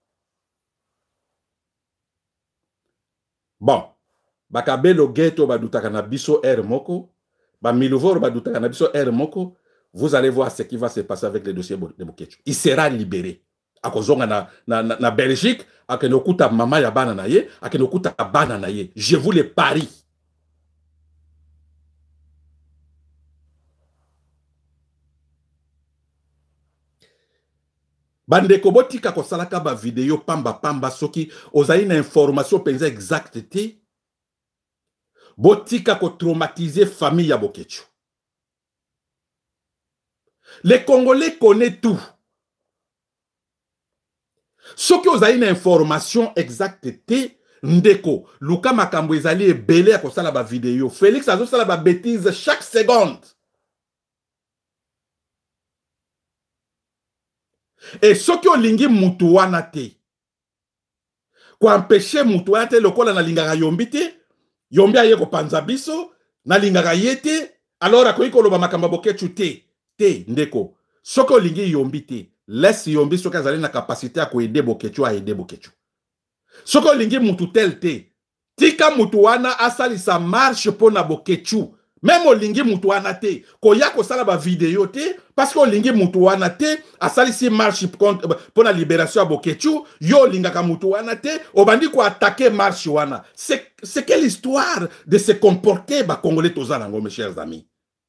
Bon, bakabelo ghetto badutaka na biso air moko, ba milovoro badutaka na biso air moko, vous allez voir ce qui va se passer avec le dossier de Bokechu. Il sera libéré. Akozonga na Belgique, akenokuta mama ya bana na ye, akenokuta bana na ye. Je vous le parie. Bandeko botika kosalaka ba video pamba soki ozali na information penza exacte te. Botika ko traumatiser famille ya Bokechu. Les Congolais connaissent tout. Soki ozali na information exacte te, ndeko luka makambo ezali ebele ya kosala ba video. Félix azosala ba bêtise chaque seconde. Et soki olingi mutu wana te, kwa empêcher mutu wana te lokola na lingaka yombi te, yombi aye kopanza biso, na lingaka ye te, alors akoki koloba makambo Bokechu te, ndeko. Soki olingi yombi te, laisse yombi soki azali na capacité à aider Bokechu, à aider Bokechu. Soki olingi mutu tel te, tika mutu wana asalisa marche pona Bokechu. Même olingi mutu wana te, koya kosala ba video te, parce que olingi mutu wana te, asalisi marche pour la libération à Bokechu, yo olingaka mutu wana te, obandi ko attaquer marche wana. C'est quelle histoire de se comporter ba Congolais tozanango, mes chers amis.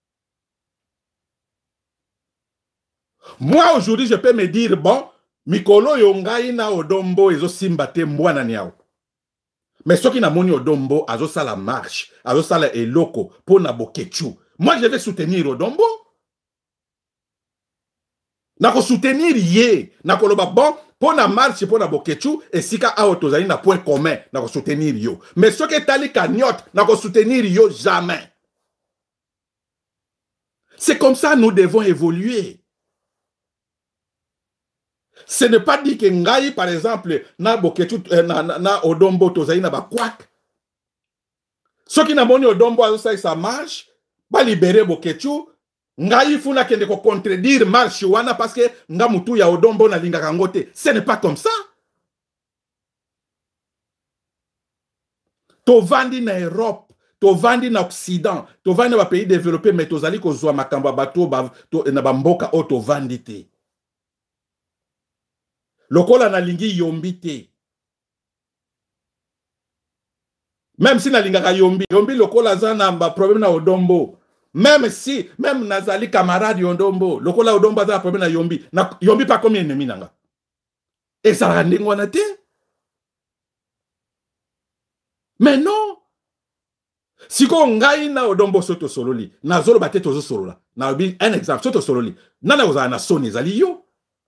Moi aujourd'hui je peux me dire bon, mikolo yongai na odombo ezo simba te mbwana niao. Mais ce qui n'a moni Odombo, azo sala marche, azo sala eloko pour na Bokechu. Moi, je vais soutenir Odombo. Nako soutenir ye. Nako loba bon, pour na marche, pour na Bokechu, et sika a otozali na point commun, nako soutenir yo. Mais ce qui est tali cagnotte, nako soutenir yo jamais. C'est comme ça nous devons évoluer. Ce n'est pas dit que Ngai, par exemple, na Bokechu, na Odombo, tozali na bakwak. Ce qui n'a moni Odombo, ça marche, ba libérer Bokechu, Ngai funa kende ko contredire marche wana parce que nga mutu ya Odombo na linga kangote. Ce n'est pas comme ça. Tovandi na Europe, tovandi na Occident, tovandi na pays développés, mais tozali ko zwa makamba bato na bamboka o tovandi te. Lokola na lingi yombi te. Même si na lingaka yombi lokola zana ba problème na Odombo. Même si, même nazali camarade Odombo, lokola Odombo za problème na yombi pas combien ennemi nanga. Et ça rende ngwana te. Mais non. Siko ngai na Odombo soto sololi, na zolo bate tozo solola. Na bi un exemple soto sololi. Nana oza na soni zali yo.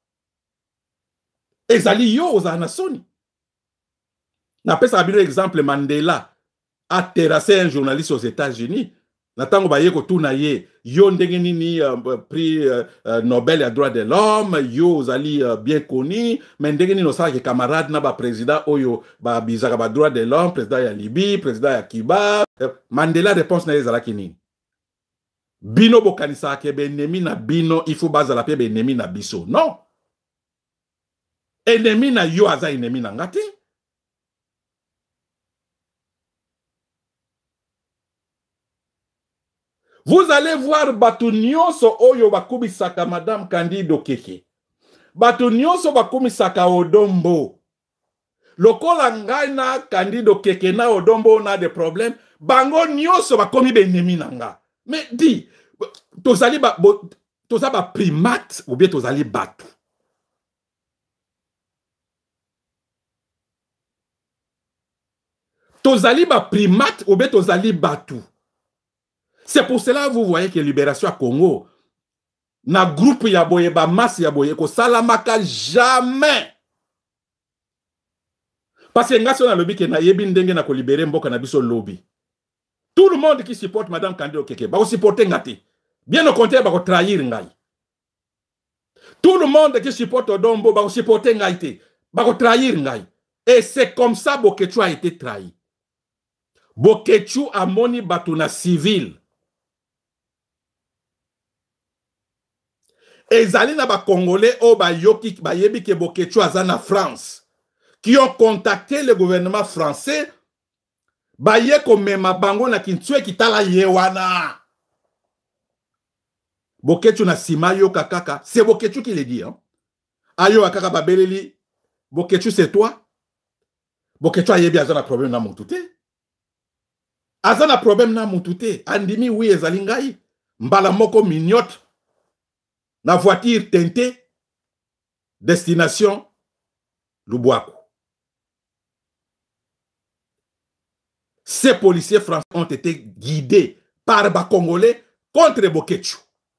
Ezali yo oza na soni. Na pesa bino exemple Mandela a terrassé un journaliste aux États-Unis. Natango ba yeko tuna ye yo ndenge nini prix Nobel ya droit de l'homme yo ozali bien connu mais ndenge nini osala ke camarade na ba président oyo ba bizaka ba droit de l'homme président ya Libye président ya Cuba Mandela réponse na ezala kini bino bokanisa ke benemi na bino il faut bazala pe benemi na biso non ennemi na yo aza ennemi na ngati. Vous allez voir batu nyonso oyo bakumisaka Madame Candido Keke. Batu nyonso bakumisaka Odombo. Lokola ngai na Candido Keke na Odombo na des problèmes, bango nyonso bakomi benemi nanga. Mais dis, tozali ba primate ou bien tozali batu. Tozali ba primate ou bien tozali batu. C'est pour cela que vous voyez que Libération à Congo, na groupe ya boye ba masse ya boye ko salamaka jamais. Parce que nga so na lobby ke na yebi ndenge na ko libérer mboka na biso lobby. Tout le monde qui supporte Madame Kandé Okeke ba ko supporter ngati. Bien au contraire ba ko trahir ngai. Tout le monde qui supporte Odombo ba ko supporter ngai te. Ba ko trahir ngai. Et c'est comme ça Bokechu a été trahi. Bokechu a moni batuna civil. Ezali na ba Congolais o ba yoki ba yebi ke Bokechu azana France qui ont contacté le gouvernement français ba ye ko mema bango na kintue kitala yewana. Bokechu na sima yo kakaka, c'est Bokechu qui le dit hein. Ayo akaka babeleli Bokechu c'est toi. Bokechu a yebi azana problème na mutu te. Azana problème na mutu te. Andimi oui ezali ngai. Mbala moko mignote. La voiture teintée, destination Lubwaku. Ces policiers français ont été guidés par les Congolais contre Bokechu.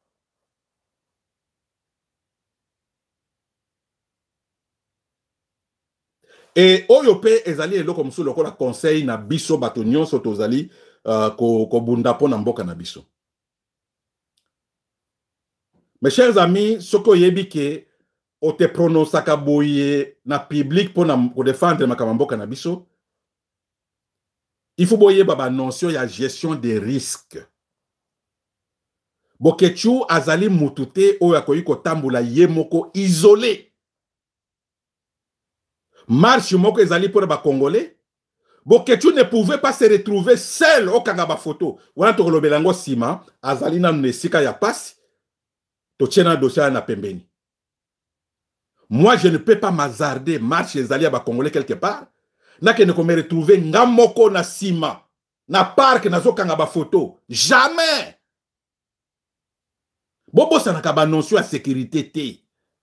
Et Oyope ezali elo comme ça le conseil na biso batonyon sotozali ko bundapo na mboka na biso. Mes chers amis, ce que yebi ke o te pronosaka boye na public pour défendre makambo kanabiso, il faut boye baba notion ya gestion des risques. Bokechu azali mutute o yakoyi ko tambula ye moko isolé. Marche moko ezali pour ba Congolais. Bokechu ne pouvait pas se retrouver seul au kangaba photo. Wana to lobelango sima azali na nesika ya pasi. Moi, je ne peux pas m'hazarder, marcher les alliés à Congolais quelque part. Na que ne me retrouver ngamoko na sima, na parc na zo kanga ba photo. Jamais. Bobo ça n'a pas notion à sécurité té.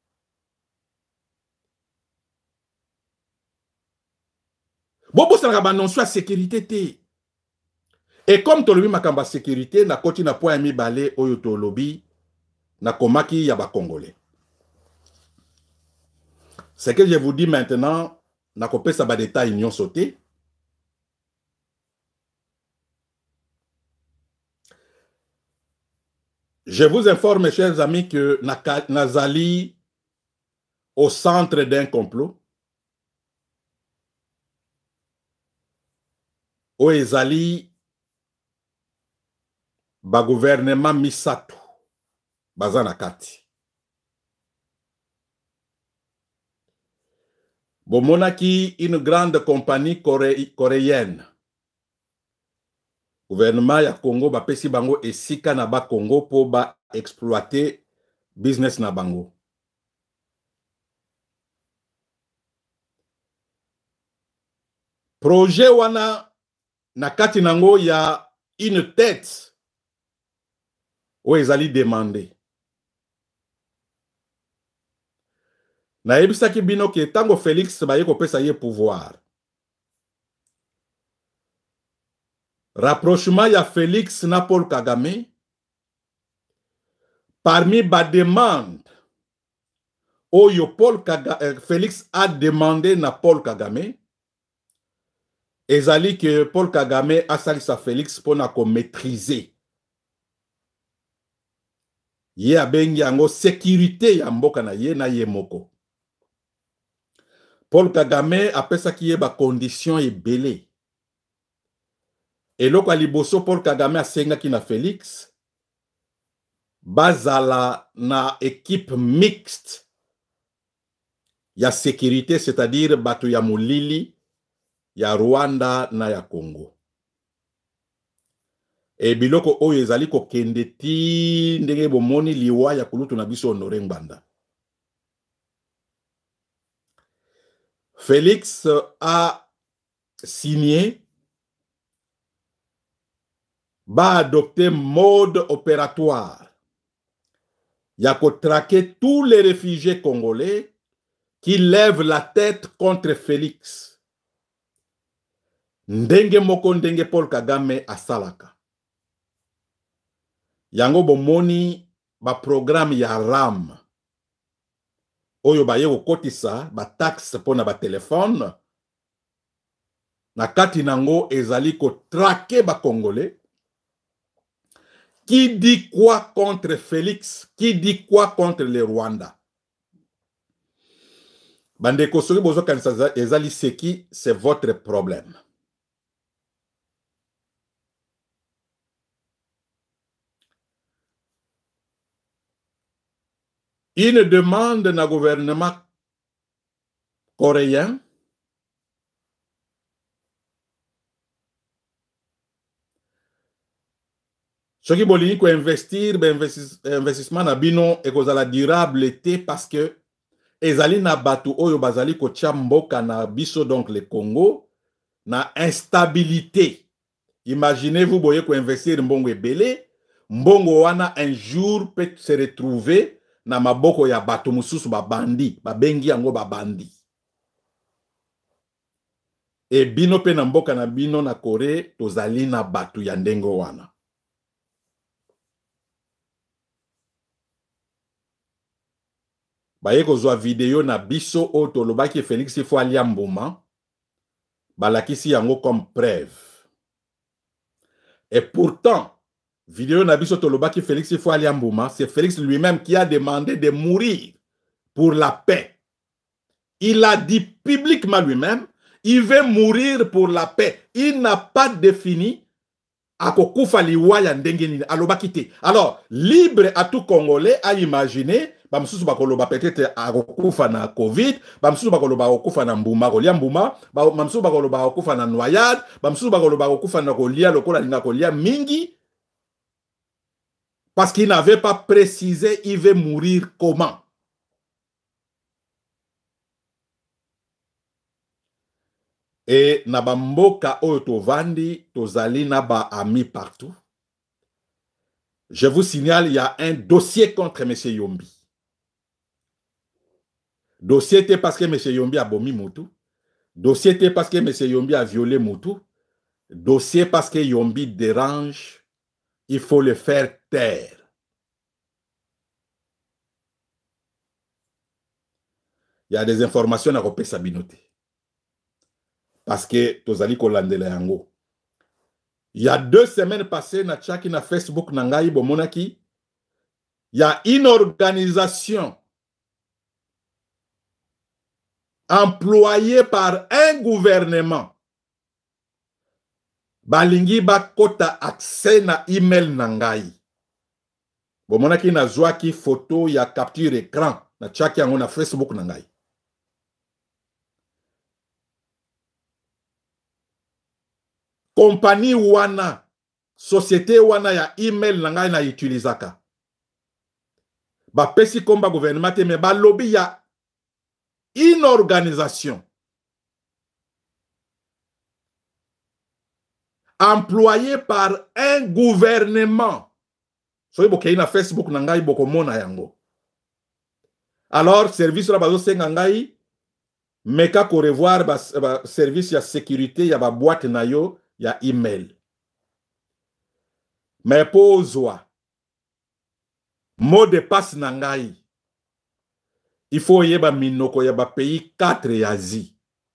Bobo ça n'a pas notion à sécurité té. Et comme tolobi makamba sécurité, na koti na point mi balé oyo to lobby. Na komaki yaba Congolais. Ce que je vous dis maintenant, na kopé sa ba détail union sauté. Je vous informe, mes chers amis, que Nazali au centre d'un complot. O ezali ba gouvernement Misato. Bazana kati. Bomonaki, une grande compagnie coréenne. Gouvernement ya Congo ba pesi bango esika na ba Congo po ba exploiter business na bango. Projet wana na kati nango ya une tête. Ou ezali demandé. Na yebisaki bino ke tango Félix baye kopesa ye pouvoir. Rapprochement ya Félix na Paul Kagame. Parmi ba demande oyo Félix a demandé na Paul Kagame. Ezali que Paul Kagame a sali sa Félix pour na ko maîtriser. Ye abengi yango sécurité ya mboka na ye na ye moko. Paul Kagame apesa ki ye ba condition ebele. Eloko aliboso Paul Kagame asenga ki na Félix bazala na équipe mixte ya sécurité, c'est-à-dire batu ya Mulili, ya Rwanda na ya Congo. E biloko oyo ezali ko kende ti ndenge bomoni liwa ya kulutu na biso Honoré Ngbanda. Félix a signé va adopter mode opératoire. Il y a qu'à traquer tous les réfugiés congolais qui lèvent la tête contre Félix. Ndenge moko ndenge Paul Kagame asalaka. Yango bomoni ba programme ya RAM oyo baye kokotisa ba taxe pona ba téléphone na kati nango ezali ko traquer ba congolais. Qui dit quoi contre Félix? Qui dit quoi contre le Rwanda? Bandeko soki bozo kanisa ezali seki, c'est votre problème. Une demande na gouvernement coréen soki bolingi ko investir investissement na bino ekozala durable te parce que ezali na batu oyo bazali ko tia mboka na biso donc le Congo na instabilité. Imaginez-vous boye ko investir mbongo ebele, mbongo wana un jour peut se retrouver na maboko ya batu mususu babandi, babengi yango babandi. E bino pe na mboka na bino na Corée tozali na batu ya ndenge wana. Baye kozwa video na biso o tolobaki Félix ifo alia mbuma, balakisi yango comme preuve. Et pourtant, vidéo na biso tolobaki Félix ifo alia mbuma, c'est Félix lui-même qui a demandé de mourir pour la paix. Il a dit publiquement lui-même, il veut mourir pour la paix. Il n'a pas défini akokufa liwa ya ndenge nini alobaki te. Alors, libre à tout Congolais à imaginer bamsusu bakoloba peut-être akokufa na Covid, bamsusu bakoloba akokufa na mbuma kolia mbuma, bamsusu bakoloba akokufa na noyade, bamsusu bakoloba akokufa na kolia lokola linga kolia mingi, parce qu'il n'avait pas précisé il veut mourir comment. Et na bamboka oyo tovandi tozali na ba amis partout. Je vous signale, il y a un dossier contre M. Yombi. Dossier était parce que M. Yombi a bomi Moutou. Dossier était parce que M. Yombi a violé Moutou. Dossier parce que Yombi dérange. Il faut le faire taire. Il y a des informations à repérer Sabinoté. Parce que tozali kolandela yango. Il y a 2 semaines passées, na tchaki na Facebook nangai bomonaki, il y a une organisation employée par un gouvernement. Balingi bakota accès na email nangai. Bomonaki na zwaki photo ya capture écran na tchaki yango na Facebook nangai. Compagnie wana, société wana ya email nangai na utilizaka. Ba pesi komba gouvernement te me ba lobby ya une organisation employée par un gouvernement. Soki bokei na Facebook nangai bokomona yango. Alors service la bazo senga ngai meka ko revoir ba service ya sécurité ya ba boîte na yo ya email. Mais pozwa mot de passe nangai. Il faut yeba minoko ya ba pays 4 ya Asie.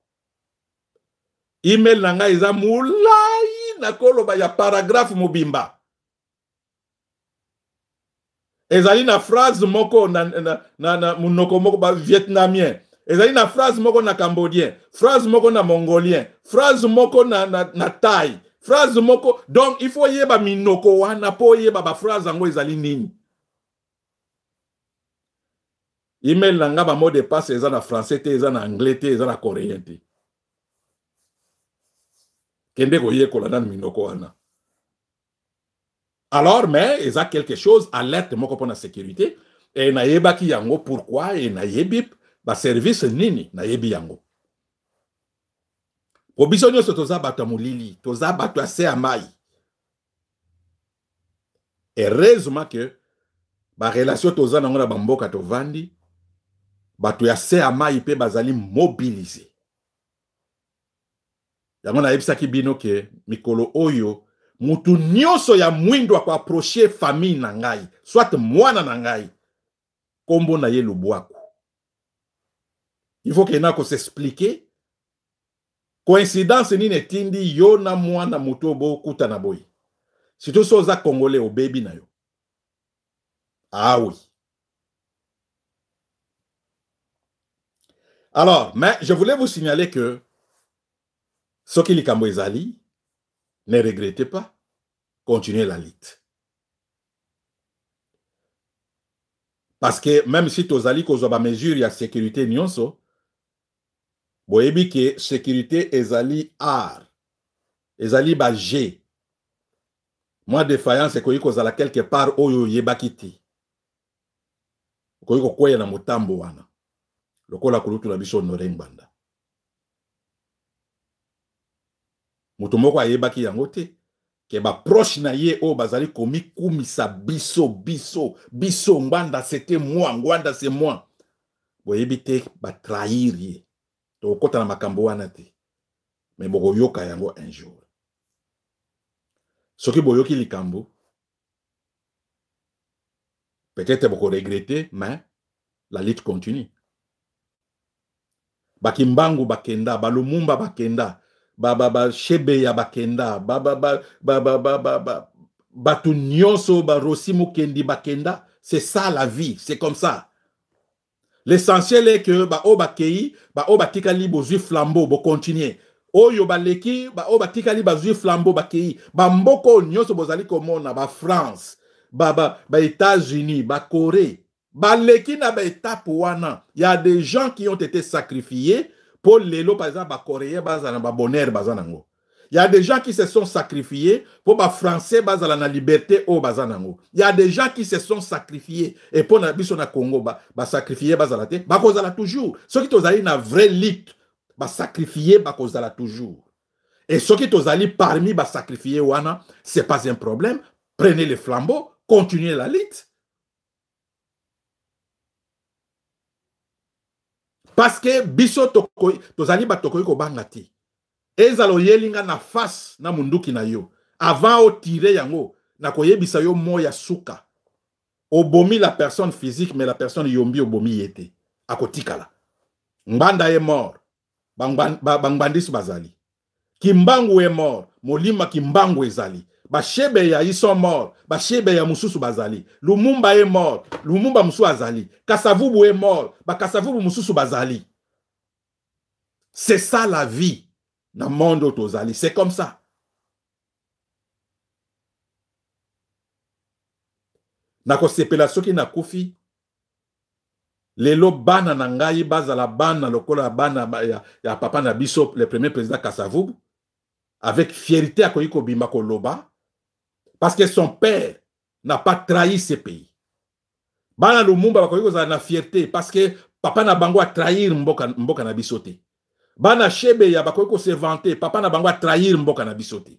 Email nangai za mulai na koloba ya paragraphe mobimba. Ezali na phrase moko na munoko moko ba vietnamien. Ezali na phrase moko na cambodien, phrase moko na mongolien, phrase moko na Thai, phrase moko. Donc il faut yeba minoko wana po yeba ba phrase ango ezali nini. Email nanga ba mot de passe eza na français te, eza na anglais te, eza na coréen te. Kende ko yekola na minoko wana. Alors mais eza quelque chose alerte moko pour la sécurité et na yeba ki yango pourquoi et na yebi ba service nini na yebi yango. Probiso nyoso toza bato mulili, toza bato ase amai. Heureusement que ba relation toza nango na bamboka tovandi, bato ya se amai pe bazali mobiliser. Yango na yebisaki bino ke mikolo oyo mutu nyonso ya mwindo ako approcher famille na ngai, soit mwana na ngai, kombo na ye Lubwaku. Il faut que nako s'expliquer. Coïncidence ni netindi yo na mwana mutu bo kuta na boy. Surtout soza congolais au baby na yo. Ah oui. Alors, mais je voulais vous signaler que ce qui likambo ezali, ne regrettez pas, continuez la lutte. Parce que même si tozali kozwa mesure ya sécurité nyonso, boyebi que sécurité ezali art, ezali ba G. Moi défaillance ekoyi kozala quelque part oyo yebaki te. Ekoyi kokwea na motambo wana. Lokola kulutu na biso Honoré Ngbanda. Mutu moko ayebaki yango te. Ke ba proche na ye o bazali komi kumisa biso Ngbanda c'était moi, Ngbanda c'est moi. Boyebi te ba trahir ye. To kota na makambo wana te. Mais boko yoka yango un jour. Soki boyoki likambo, peut-être boko regretter, mais la lutte continue. Bakimbangu bakenda, balumumba bakenda, shebe ya bakenda, batu nyonso barosimu kendi bakenda. C'est ça la vie, c'est comme ça. L'essentiel est que o bakei, o batikali bozui flambeau, bo continuer. Oyo baleki, o batikali bazui flambeau bakei, mboko nyonso bozali komona, ba France, ba États-Unis, ba Corée. Baleki na ba étape wana, il y a des gens qui ont été sacrifiés pour lelo par exemple ba Coréen bazana ba bonheur bazanango. Il y a des gens qui se sont sacrifiés pour ba Français bazala na liberté au bazanango. Il y a des gens qui se sont sacrifiés et pour na biso na Congo ba sacrifier bazala te, ba kozala toujours. Ceux qui tozali na vraie lutte, ba sacrifier ba kozala toujours. Et ceux qui tozali parmi ba sacrifier wana, c'est pas un problème. Prenez les flambeaux, continuez la lutte. Parce que biso tozali batokoyi ko bangati. Ezalo yelinga na face na munduki na yo. Avant o tirer yango, na koyebisa yo moya suka. Obomi la personne physique, mais la personne yombi obomi yete. Akotikala. Ngbanda est mort. Bangbandis bazali. Kimbangu est mort. Molima Kimbangu ezali. Bashebe ya ils sont morts. Bashebe ya mususu bazali. Lumumba est mort. Lumumba musu azali. Kasavubu est mort. Kasavubu mususu bazali. C'est ça la vie. Dans le monde otozali. C'est comme ça. Nako sepela soki na kufi. Lelo bana nangai bazala bana lokola bana ya papa na biso le premier président Kasavubu. Avec fierté à koyiko bimako loba. Parce que son père n'a pas trahi ce pays. Bana Lumumba bakoyiko za na fierté parce que papa na bango a trahir mboka na bisote. Bana Shebe ya bakoyiko se vanter, papa na bango a trahir mboka na bisote.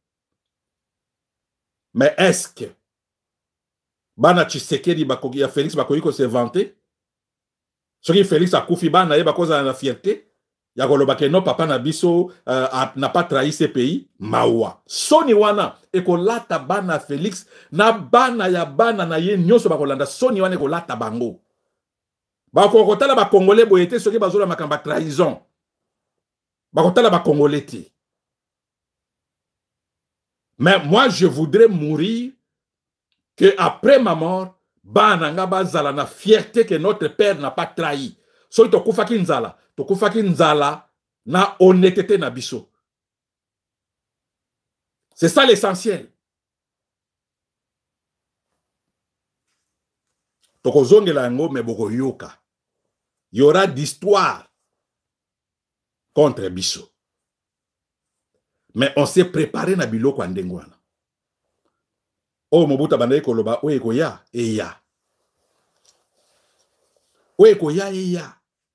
Mais est-ce que bana Tshisekedi bakoki ya Félix bakoyiko se vanter? Ce qui Félix a koufi bana ye bakoza na fierté. Yagoloba ke no papa na biso n'a pas trahi ce pays. Mawa. Soni wana ekolata bana Félix na bana ya bana na ye nyonso bakolanda soni wana ekolata bango. Bakokotala ba congolais boyete soki bazola makamba trahison. Bakotala ba congolais ti. Mais moi je voudrais mourir que après ma mort bana nga bazala na fierté que notre père n'a pas trahi. Soki tokufaki nzala tokufaki nzala na honnêteté na biso. C'est ça l'essentiel. Tokozongela yango me boko yoka. Il y aura d'histoire contre biso. Mais on s'est préparé na biloko andengwana. O Mobutu bandaye koloba o ekoya eya. O ekoya eya.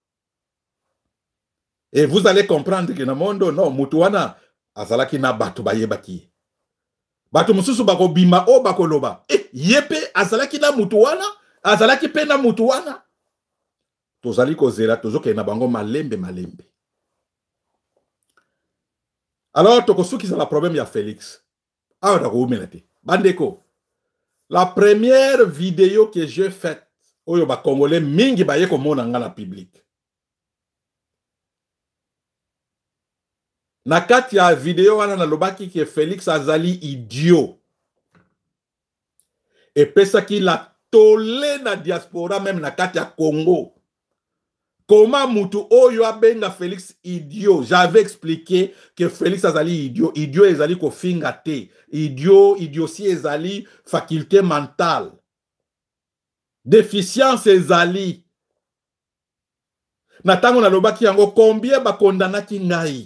Et vous allez comprendre que dans le monde, non, mutuana, azalaki na batu bayebaki. Batu mususu bako bima o bako loba. Yepe, azalaki na mutuana, azalaki pe na mutuana. Tozali kozela, tozoke na bango malembe. Alors, tokosuki za la problème ya Félix. Ah, Bandeko. La première vidéo que j'ai faite, oyo ba Congolais mingi ba yeko mona nga na public. Na kati ya vidéo wana na lobaki que Félix azali idiot. Et pesa ki la tolé na diaspora même na kati ya Congo. Comment mutu oyo abenga Félix idiot? J'avais expliqué que Félix azali idiot. Idiot ezali ko finga te. Idiot, idiotie ezali faculté mentale. Déficience ezali. Natango na lobaki yango combien ba kondanaki ngai.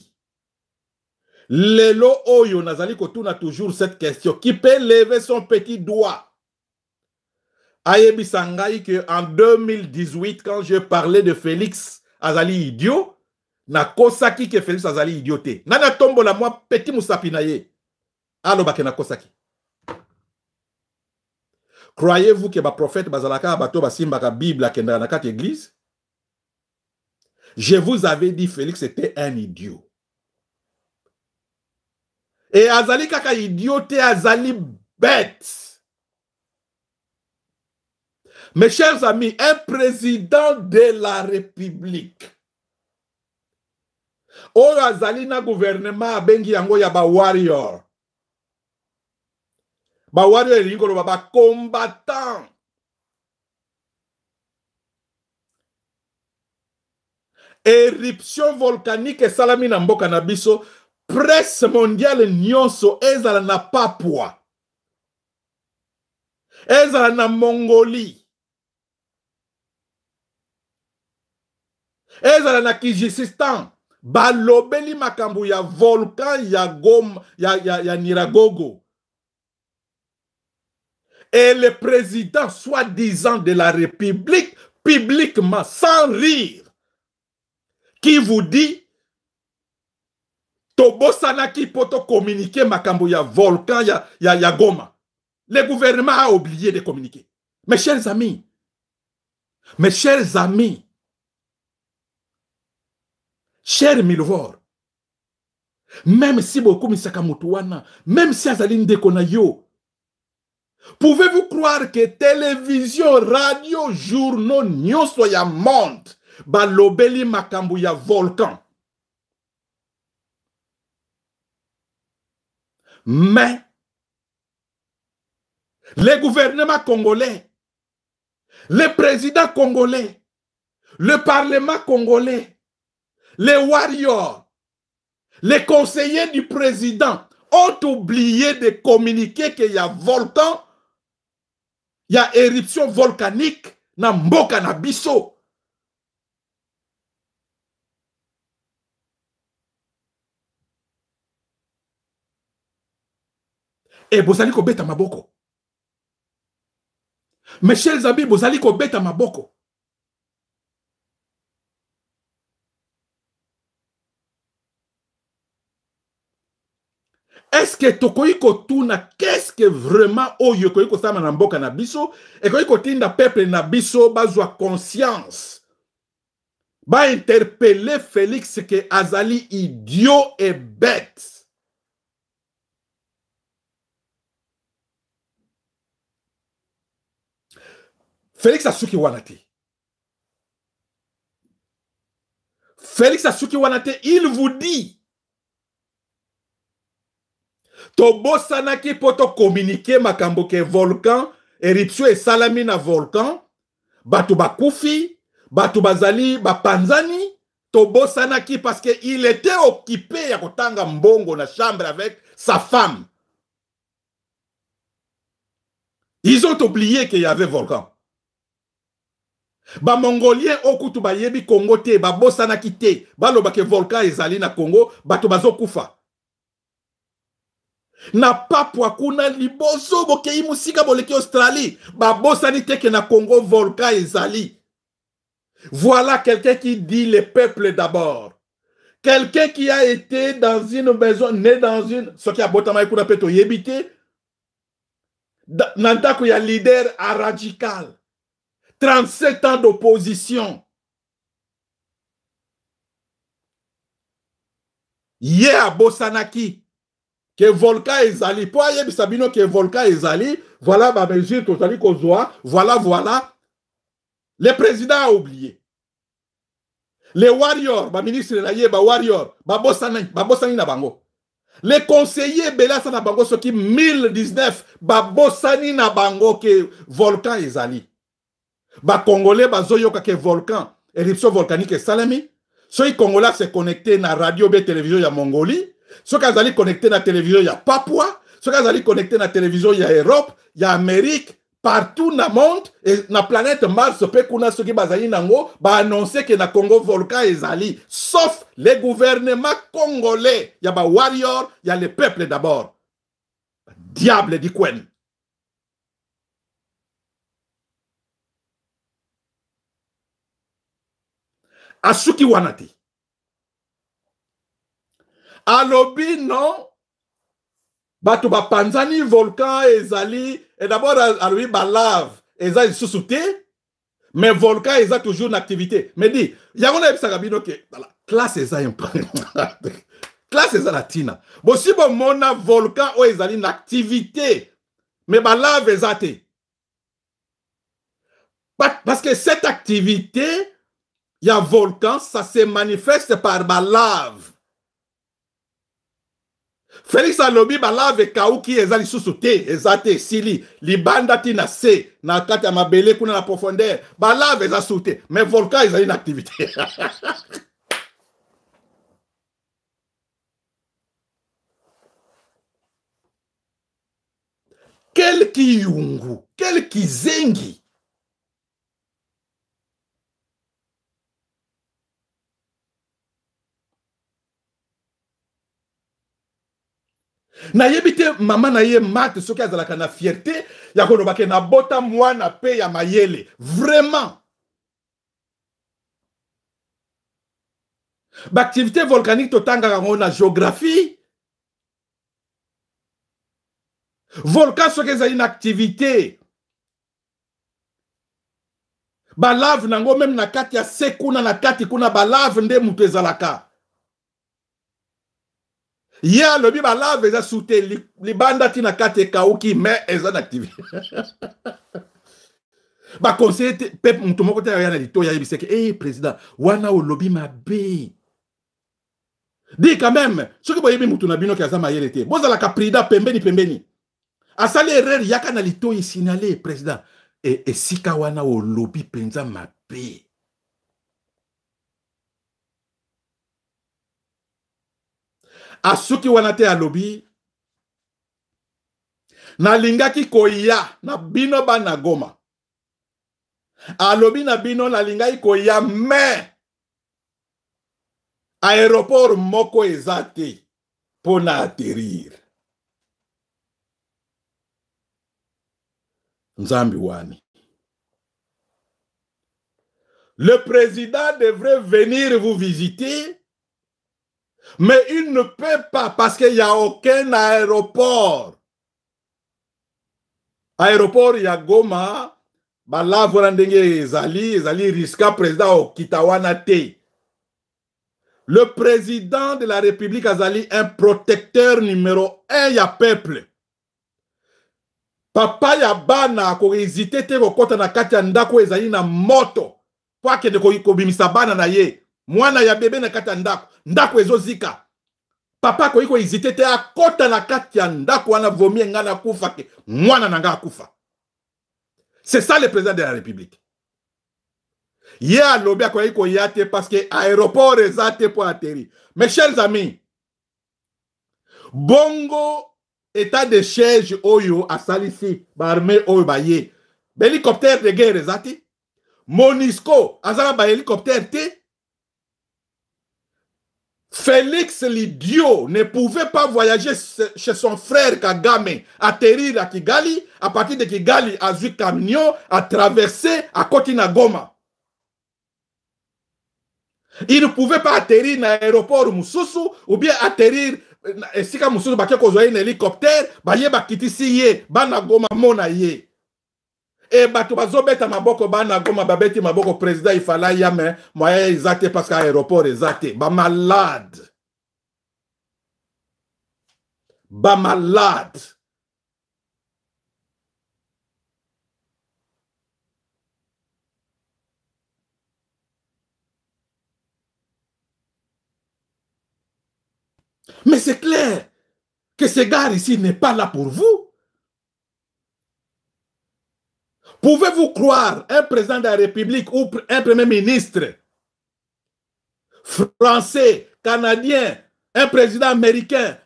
Lelo oyo nazali kotuna toujours cette question. Qui peut lever son petit doigt? Ayebi sangai que en 2018, quand je parlais de Félix azali idiot, na kosaki que Félix azali idioté. Nana tombo la moi petit musapi na ye. Alo bake na kosaki. Croyez-vous que ba prophète bazalaka bato basimbaka Bible akenda na kati église? Je vous avais dit Félix était un idiot. Et azali kaka idioté, azali bête. Mes chers amis, un président de la République, oyo azali na gouvernement abengi yango ya ba warrior. Ba warrior elingo lo ba combattant. Éruption volcanique salami na mboka na biso, presse mondiale nyonso ezala na Papua. Ezala na Mongolie. Ezala na Kyrgyzstan. Balobeli makambu ya volcan ya Goma, ya Niragogo. Et le président soi-disant de la République, publiquement, sans rire, qui vous dit Tobosanaki poto communiquer makambu ya volcan ya Goma. Le gouvernement a oublié de communiquer. Mes chers amis, chers Milvor, même si beaucoup misaka mutuana, même si azali ndeko na yo, pouvez-vous croire que télévision, radio, journaux, nyonso ya monde, balobeli makambu ya volcan? Mais le gouvernement congolais, le président congolais, le parlement congolais, les warriors, les conseillers du président ont oublié de communiquer qu'il y a volcan, il y a éruption volcanique na mboka na biso. Et bozali ko beta maboko. Mes chers amis, bozali ko beta maboko. Est-ce que tokoi kotuna qu'est-ce que vraiment oyo koi kosama na mboka na biso et koi kotinda peuple na biso bazwa conscience ba interpeller Félix que azali idiot et bête. Félix Asuki Wanate. Félix Asuki Wanate, il vous dit Tobosanaki poto communiquer makambo ke volcan, éruption et salami na volcan, batu bakufi, batu bazali bapanzani, Tobosanaki parce que il était occupé ya kotanga mbongo na chambre avec sa femme. Ils ont oublié qu'il y avait volcan. Ba mongolien okutu ba yebi Congo te, ba bosanaki te, ba lobake volcan ezali na Congo, batu bazokufa. Na Papua kuna liboso bokei musika boleki Australie, ba bosani teke na Congo volcan ezali. Voilà quelqu'un qui dit le peuple d'abord. Quelqu'un qui a été dans une maison, né dans une, ce qui a botama kuna peto yebite, nandako ya leader à radical. 37 ans d'opposition. Ye a bosanaki. que volcan ezali. Pour ayer bisabino que volcan ezali, voilà ma mesure totali kozoa, voilà. Le président a oublié. Les warriors, ma ministre na ba warrior, ba bosani na bango. Les conseillers belasa na bango soki 1019 ba bosani na bango que volcan ezali. Ba congolais bazoyoka que volcan, éruption volcanique salami. Soki congolais se connecté na radio be télévision ya Mongolie. Ceux qui sont connectés à la télévision, il y a Papua. Ceux qui sont connectés à la télévision, il y a Europe, il y a Amérique, partout dans le monde. Et dans la planète Mars, ceux qui sont annoncé que le Congo volcan est allé. Sauf les gouvernements congolais. Il y a les warriors, il y a les peuples d'abord. Diable du coin. Asuki Wanati. Alobi non bato ba panzani volcan ezali et d'abord alobi ba lave ezali sous-souté mais volcan eza toujours en activité mais dit yango na ebisaka bino ke classe eza classe eza latina bo si bo mona volcan o ezali en activité mais ba lave eza te parce que cette activité il y a volcan ça se manifeste par ba lave. Félix alobi balave kauki ezali sous-souté ezate sili libanda tina se na kati ya mabele kuna na profondeur balave eza souté mais volcan ezali na activité. Quel kiyungu, quel kizengi. Na yebite maman na ye mat soki azalaka na fierté ya kolobake na bota mwana pe ya mayele vraiment L'activité volcanique totanga na géographie. Volcan soki ezali na activité. Ba lave nango même na kati ya sekuna na kati kuna ba lave nde mutu ezalaka. Ya lobi ba lave eza soute libanda tina kati kauki mais eza na activité. Ba conseiller pep mutu moko te ya na lito ya yebiseke président wana o lobi mabe. Dis quand même, ce que vous voyez, mutu na bino kaza mayele te. Bozala ka prida pembeni. Asali erreur yaka na lito isinale président. Et sika wana o lobby penza mabe. Asuki wana te a lobby. Na lingaki koya na bino ba na Goma. A lobby na bino na lingaki koya mais aéroport moko ezate pour na atterrir. Nzambi wani. Le président devrait venir vous visiter, mais il ne peut pas parce qu'il n'y a aucun aéroport. Aéroport ya Goma, bala volandenge ezali riska président au Kitawana te. Le président de la République azali un protecteur numéro 1 ya peuple. Papa ya bana ko hésiter te ko kota na kati ya ndako ezali na moto. Kwa ke de ko bimisa bana na ye. Mwana ya bebe na kati ya ndako ezozika. Papa ko hésiter te akota na kati ya ndako wana vomie ngana kufa ke mwana na nga kufa. C'est ça le président de la République. Ye a lobby kwa iko yate parce que aéroport ezate pour atterrir. Mes chers amis, bongo état de siège oyo asalisi barmé oyo baye. Hélicoptère de guerre ezate. Monisco azala ba hélicoptère te. Félix l'idiot ne pouvait pas voyager chez son frère Kagame, atterrir à Kigali, à partir de Kigali à Zui camion, à traverser à Kotina Goma. Il ne pouvait pas atterrir dans l'aéroport Moussousou ou bien atterrir si ka Moussousou ba keko zoye un hélicoptère, ba ye ba kitisi ye, ba na Goma mona ye. Et bato bazobeta maboko ba na Goma babeti maboko président il fallait ya mais moyen exact parce que l'aéroport exact ba malade. Ba malade. Mais c'est clair que ce gars ici n'est pas là pour vous. Pouvez-vous croire un président de la République ou un premier ministre français, canadien, un président américain,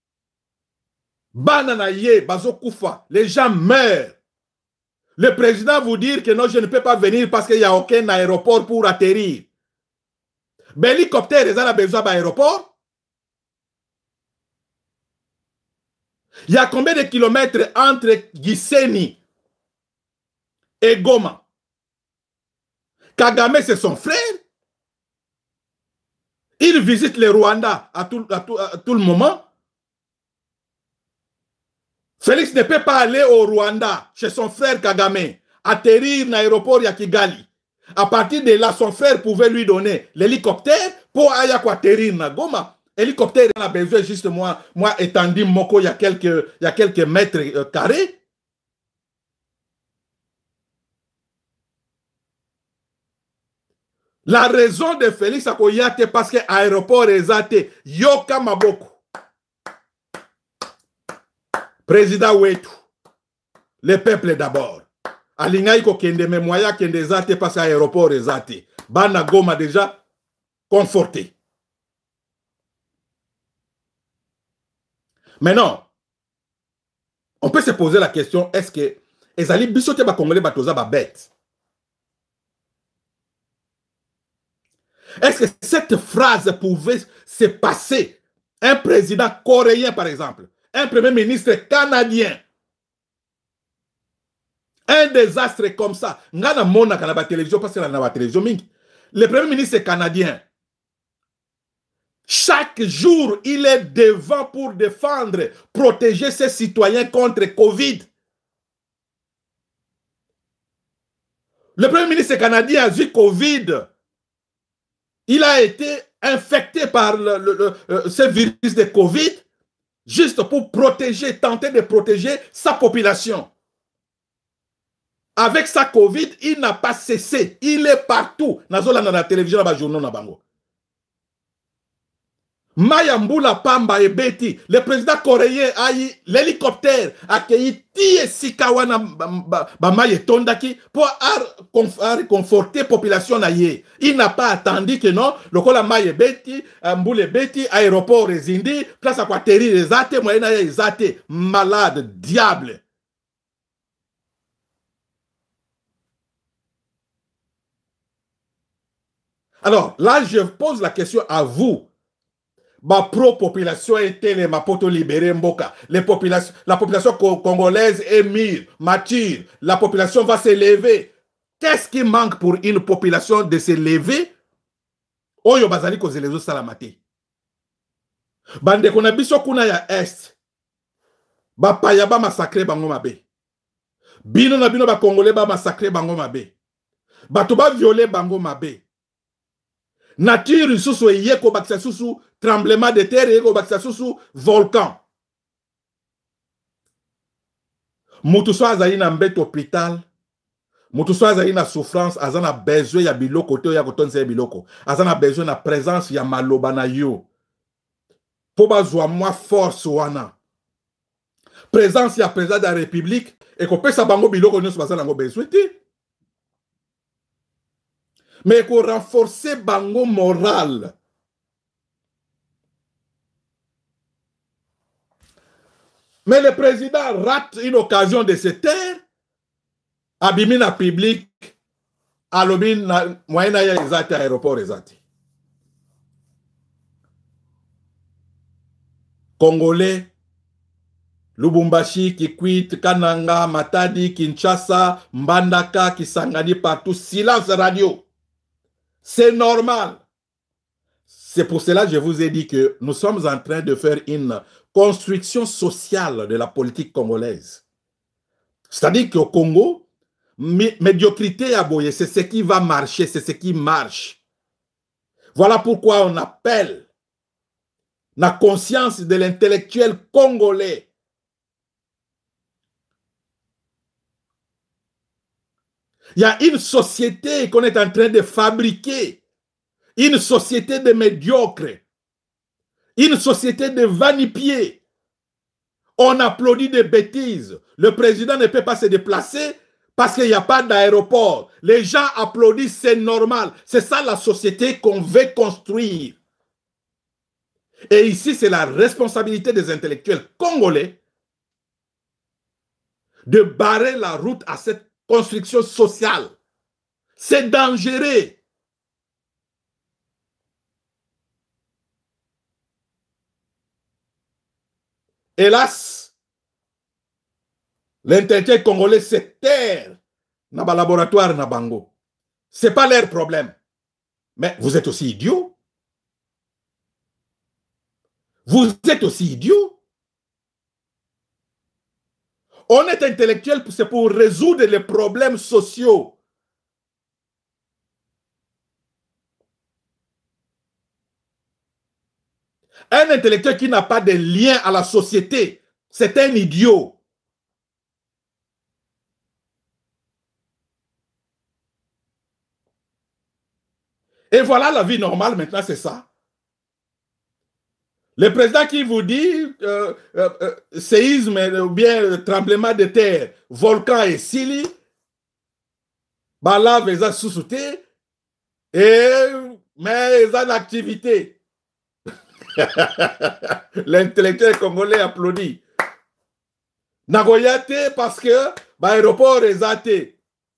Bananaye, Bazokoufa, les gens meurent. Le président vous dit que non, je ne peux pas venir parce qu'il n'y a aucun aéroport pour atterrir. Mais l'hélicoptère, ils ont besoin d'aéroport. Il y a combien de kilomètres entre Gisenyi et Goma? Kagame, c'est son frère. Il visite le Rwanda à tout le moment. Félix ne peut pas aller au Rwanda chez son frère Kagame, atterrir dans l'aéroport de Kigali. À partir de là, son frère pouvait lui donner l'hélicoptère pour aller atterrir dans Goma. L'hélicoptère, il a besoin juste moi étendu Moko, il y a quelques mètres carrés. La raison de Félix Akoyate, parce que l'aéroport est athée. Yoka Maboko. Président Wetu. Le peuple d'abord. Alingaïko kende memoya kende zate parce que l'aéroport est athée. Bana Goma déjà conforté. Maintenant, on peut se poser la question, est-ce que les alliés bisoté ba congolais batoza ba bête? Est-ce que cette phrase pouvait se passer? Un président coréen, par exemple, un premier ministre canadien, un désastre comme ça. Ngana mona kana ba télévision parce que la télévision mingi. Le premier ministre canadien, chaque jour, il est devant pour défendre, protéger ses citoyens contre Covid. Le premier ministre canadien a vu Covid. Il a été infecté par ce virus de Covid juste pour protéger, tenter de protéger sa population. Avec sa Covid, il n'a pas cessé. Il est partout. Dans la télévision, dans le journal, dans Bango. Mayambula Pamba et Betty, le président coréen a eu l'hélicoptère accueilli Tie Sikawana Bamaye Tondaki pour réconforter la population naïe. Il n'a pas attendu que non, le col Maye Betty, Mboule Betty, aéroport Rezindi, place à quoi terrir les athées, moyen les athées, malade, diable. Alors là, je pose la question à vous. Ma pro-population est ma poto libérée mboka. La population congolaise est mûre, mature. La population va s'élever. Qu'est-ce qui manque pour une population de s'élever? Oyo bazali ko zelezo salamate. Bande kona biso kuna ya est. Ba paya ba massacrer bango mabe. Bino na bino ba congolais ba massacrer bango mabe. Bato ba violer bango mabe. Nature sous yeko baksa sous tremblement de terre yeko baksa sous volcan. Mutu so azali na mbete hôpital. Mutu so azali na souffrance, azana besoin ya biloko te ya kotonza ya biloko. Azana besoin na présence ya maloba na yo. Po bazwa moi force wana. Présence ya président de la République et ko pesa bango biloko nyonso bazana ngo besoin te. Mais pour renforcer bango moral. Mais le président rate une occasion de se taire. Abimina public. Alobin moyena ya ezate aéroport ezate. Congolais, Lubumbashi, Kikwit, Kananga, Matadi, Kinshasa, Mbandaka, Kisangani partout. Silence radio. C'est normal. C'est pour cela que je vous ai dit que nous sommes en train de faire une construction sociale de la politique congolaise. C'est-à-dire qu'au Congo, médiocrité à Boye, c'est ce qui va marcher, c'est ce qui marche. Voilà pourquoi on appelle la conscience de l'intellectuel congolais. Il y a une société qu'on est en train de fabriquer, une société de médiocres, une société de vanipiés. On applaudit des bêtises. Le président ne peut pas se déplacer parce qu'il n'y a pas d'aéroport. Les gens applaudissent, c'est normal. C'est ça la société qu'on veut construire. Et ici, c'est la responsabilité des intellectuels congolais de barrer la route à cette construction sociale. C'est dangereux. Hélas, l'intellectuel congolais se terre dans le laboratoire na bango. Ce n'est pas leur problème. Mais vous êtes aussi idiots. Vous êtes aussi idiots. On est intellectuel, c'est pour résoudre les problèmes sociaux. Un intellectuel qui n'a pas de lien à la société, c'est un idiot. Et voilà la vie normale maintenant, c'est ça. Le président qui vous dit séisme ou bien tremblement de terre, volcan et Sili, là, ils ont sous-souté, mais ils ont une activité. L'intellectuel congolais applaudit. Nagoyate parce que l'aéroport est athée.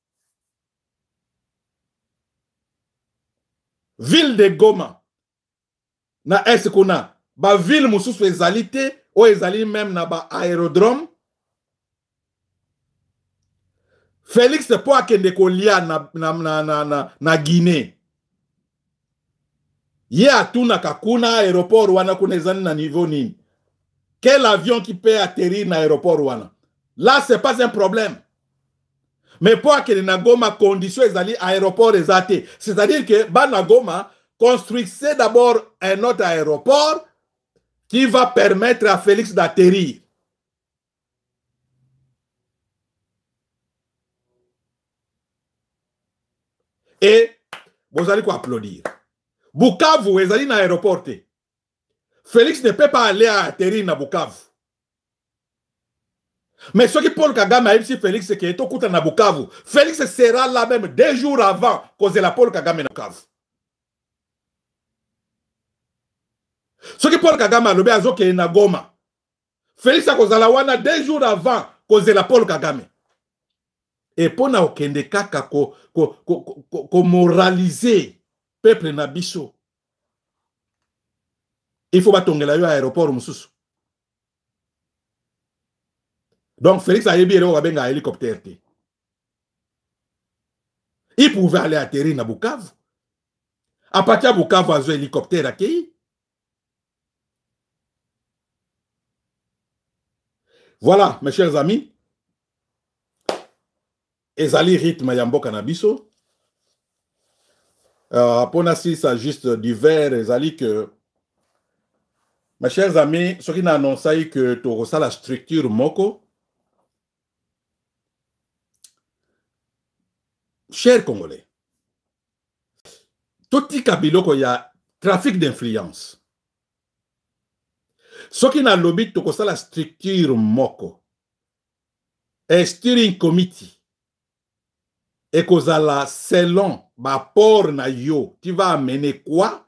Ville de Goma, na est kuna, ba ville mususu ezali te, o ezali même na ba aérodrome. Félix po akende kolia na Guinée. Ye atuna kakuna aéroport wana kuna ezali na niveau nini. Quel avion qui peut atterrir na aéroport wana? Là, c'est pas un problème. Mais pour que na Goma condition ezali aéroport ezate, c'est-à-dire que na Goma construisez d'abord un autre aéroport qui va permettre à Félix d'atterrir. Et vous allez quoi applaudir. Bukavu ezali na aéroport. Félix ne peut pas aller atterrir na Bukavu. Mais ce qui Paul Kagame a dit, Félix, c'est qu'il est au coup de Bukavu. Félix sera là même 2 jours avant cause de la Paul Kagame na Bukavu. Ce qui Paul Kagame a dit, c'est na Goma. Félix a cause la wana 2 jours avant cause de la Paul Kagame. Et pour na okende kaka ko moraliser peuple na biso. Il faut batongela yo aéroport mususu. Donc, Félix a yebi un hélicoptère. Il pouvait aller atterrir à Bukavu. À partir de Bukavu, il y a un hélicoptère accueilli. Voilà, mes chers amis. Ezali rythme yambo canabiso. Pour si ça juste divers, ezali que. Mes chers amis, ce qui n'a annoncé que tu reçois la structure Moko. Chers Congolais, tout petit Kabiloko, il y a trafic d'influence. Ce qui n'a lobby, tu connais la structure Moko, un steering committee, et que la selon rapport na yo, tu vas amener quoi?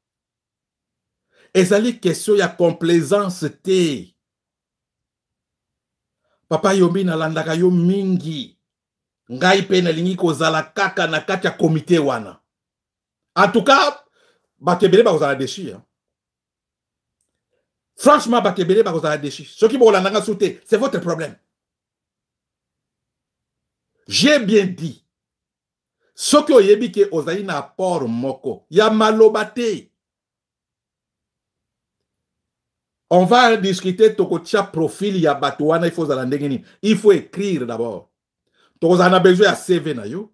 Et ça les questions, il y a complaisance te. Papa yomi na landaka yo mingi. Ngai pe na lingi kozala kaka na kati ya comité wana. En tout cas, bakebele ba kozala déçu. Franchement, bakebele ba kozala déçu. Ce qui bo landanga souté, c'est votre problème. J'ai bien dit. Ce qui oyebi ke ozali na port moko, ya malobate. On va discuter tokotia profil ya batouana, il faut zalandengeni. Il faut écrire d'abord. Vous avez besoin de CV na yo.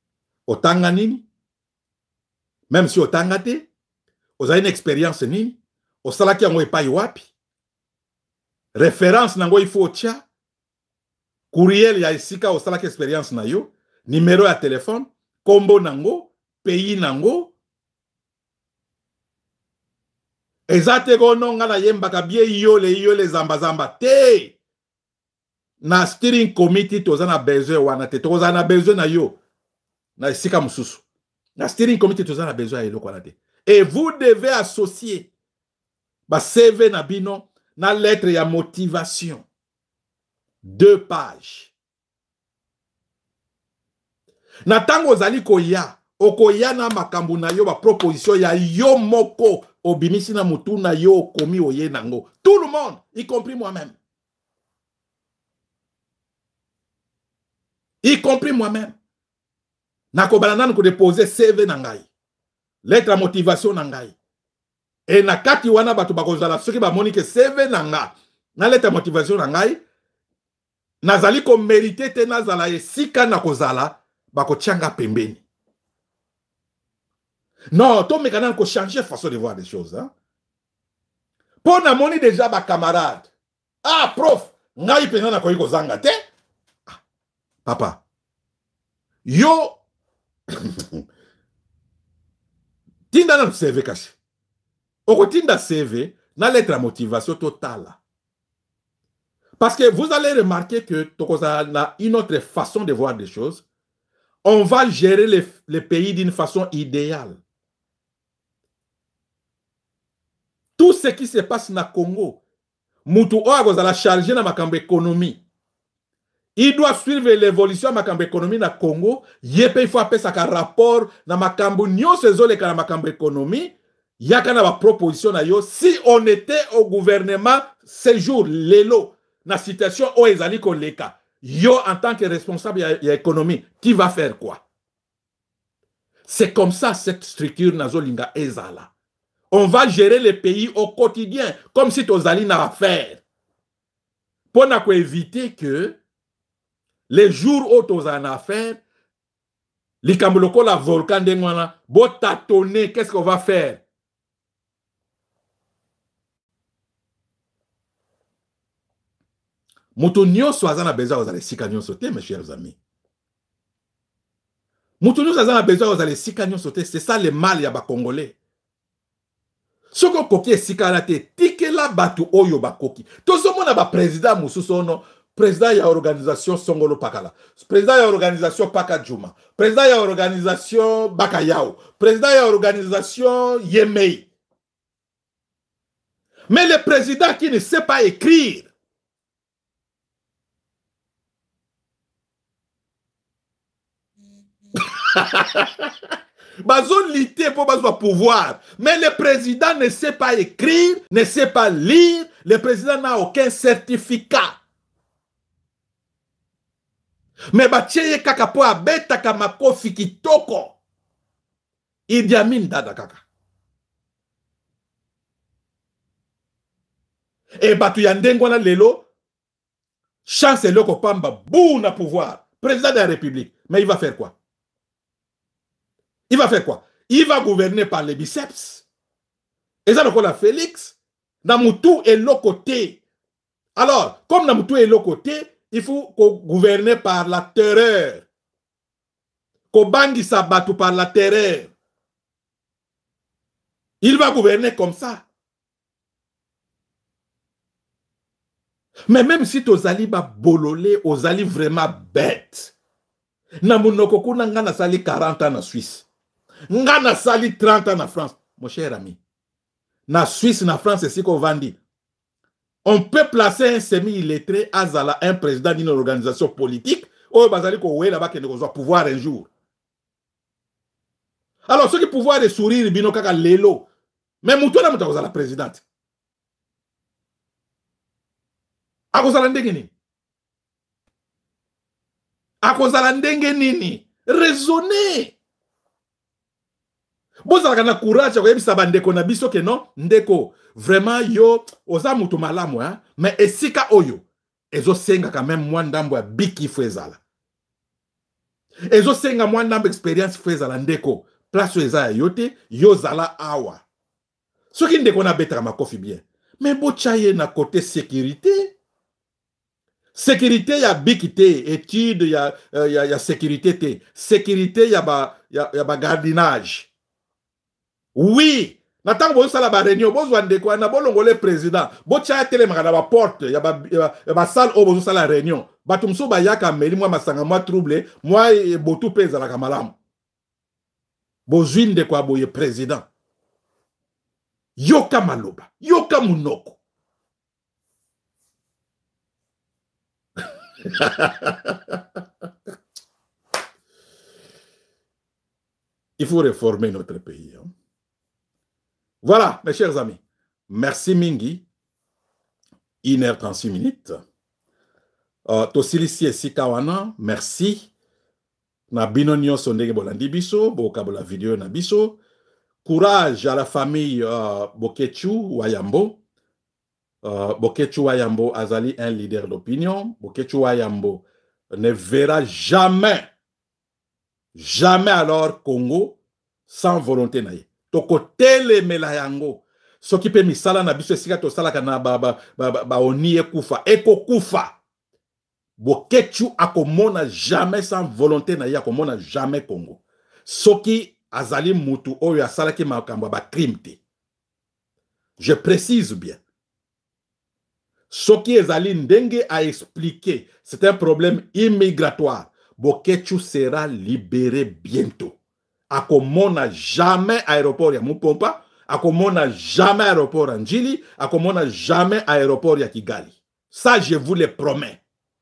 Otanga nini. Même si otanga te, vous avez une expérience nini. osalaki yango epai wapi, référence nango ifo tia, courriel ya esika osalaki expérience na yo, numéro ya téléphone, kombo nango, pays nango. Ezate gono nga na yembaka bie yole zamba te. Na steering committee tozana besoin wana te, tozana besoin na yo. Na esika mususu. Na steering committee tozana besoin ya eloko wana te. Et vous devez associer ba CV na bino na lettre ya motivation. 2 pages. Na tango ozali koya, okoya na makambu na yo ba proposition ya yo moko obimisi na mutu na yo komi oye nango. Tout le monde, y compris moi-même. Y compris moi-même. Nako banana ko déposer CV na ngai. Lettre à motivation na ngai. Et na kati wana batu bakozala soki ba moni ke CV na nga. Na lettre à motivation na ngai. Nazali ko mériter te nazala esika na kozala bako tianga pembeni. Non, to mekana ko changer façon de voir les choses, hein. Pour na moni déjà ba camarade. Ah prof, ngai pena na ko yiko zanga te. Papa. Yo tinda na CV kasi. Oko tinda CV na lettre à motivation totale. Parce que vous allez remarquer que tokoza na une autre façon de voir des choses. On va gérer les pays d'une façon idéale. Tout ce qui se passe na Congo, mutu oa la charger na makambo économie. Il doit suivre l'évolution de makambo économie na Congo. Yepe il faut appeler ça un rapport na makambo nyo sezole ka na makambo économie. Yaka na ba proposition na yo. Si on était au gouvernement ces jours lelo na situation o ezali ko leka. Yo en tant que responsable ya économie, tu vas faire quoi? C'est comme ça cette structure nazolinga ezala. On va gérer les pays au quotidien, comme si tozali na affaire. Pour éviter que les jours où tozali na affaire, likamboloko la volcan d'engwana, bo tâtonner, qu'est-ce qu'on va faire? Moutounio soazana besoin aux allez sikanyo sauter, mes chers amis. Moutounio soazana besoin aux allez sikanyo sauter, c'est ça le mal ya ba Congolais. Soko koki esikala te tikela batu oyo bakoki. Tozomona ba président mususono, président ya organisation Songolo Pakala, président ya organisation Paka Juma, président ya organisation Bakayao, président ya organisation Yemei. Mais le président qui ne sait pas écrire, bazon lité pour bazon pouvoir. Mais le président ne sait pas écrire, ne sait pas lire. Le président n'a aucun certificat. Mais batieye kaka po abeta kama kofi kitoko. Idi Amin dada kaka. Et batu yandengwana lelo, chance loko pamba bou na pouvoir. Président de la République. Mais il va faire quoi? Il va faire quoi? Il va gouverner par les biceps. Et ça, donc, Félix, Namutu est l'autre côté. Alors, comme Namutu est l'autre côté, il faut gouverner par la terreur. Kobangi Sabatu par la terreur. Il va gouverner comme ça. Mais même si Tozali va bololé, Ozali vraiment bête. Namunokoku Nangana sali 40 ans en Suisse. Ngana sali 30 ans en France. Mon cher ami. Na Suisse, na France, c'est ce qu'on va dire. On peut placer un semi-illettré à Zala, un président d'une organisation politique, ou bazali ko we là-bas qui ne doit pouvoir un jour. Alors, ceux qui pouvoir de sourire, bino kaka lelo. Mais moutou na moutou la présidente. Akozala ndenge nini? Akozala ndenge nini? Raisonnez. Bozala na courage ko yebisa bandeko na biso ke non ndeko vraiment yo oza mutu malamu hein mais esika oyo ezo senga quand même moi ndambo ya biki fezala ezo senga moi ndambo expérience fezala ndeko place eza yote yo zala awa Ce qui ne connaît pas makofi bien. Mais bochaye na côté sécurité. Sécurité, il y a bikité, études, il y a sécurité. Sécurité, il y a gardinage. Oui. Natang bo sala ba réunion, bo zwande ko na bolongo le président. Bo cha tele makana ba porte, ya ba salle o bo sala réunion. Batumso ba yaka meli moi masanga moi troublé, moi botu pesa la kamalam. Bo zwinde ko boye président. Yoka maloba, yoka munoko. Il faut réformer notre pays. Hein. Voilà, mes chers amis. Merci Mingi. 1h36 minutes. Tosilisi Sikawana, merci. Na binonyo sondege bolandi biso, bokabola vidéo na biso. Courage à la famille Bokechu Wayambo. Bokechu Wayambo azali un leader d'opinion. Bokechu Wayambo ne verra jamais alors Congo sans volonté naïe. Toko tele melayango. Soki pe misala na biso esika to sala kana ba oni ekufa eko kufa. Bokechu akomona jamais sans volonté naïe akomona jamais Congo. Soki azali mutu oyo asalaki makambo ba crime te. Je précise bien. Soki ezali ndenge a expliqué, c'est un problème immigratoire. Bokechu sera libéré bientôt. Akomona jamais aéroport ya Mupompa, akomona jamais aéroport ya Njili, akomona jamais aéroport ya Kigali. Ça, je vous le promets.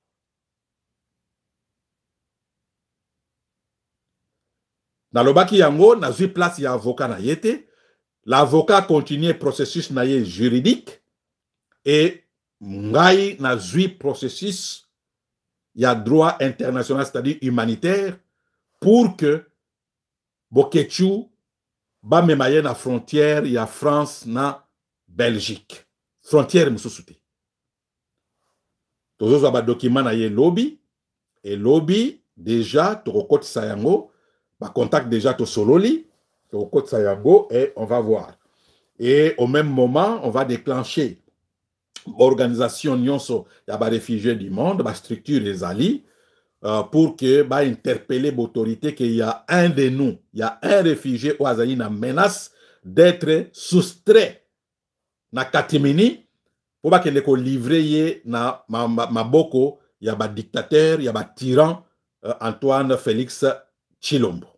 Dans le baki yango, na zui place ya avocat na yete, l'avocat continue processus na ye juridique et ngai na zui processus ya droit international, c'est-à-dire humanitaire, pour que Bokechu ba memaye na frontière ya France na Belgique. Frontière mususuti. Tozo ba document na ye lobby et lobby déjà to sayango ba contact déjà to sololi to sayango et on va voir. Et au même moment, on va déclencher organisation nyonso ya ba réfugiés du monde, ba structure les alliés pour que ba interpeller l'autorité qu'il y a un de nous, il y a un réfugié au Azaï na menace d'être soustrait na Katimini pour pas qu'il ait livré na maboko il y a ba dictateur, il y a ba tyran Antoine Félix Tshilombo.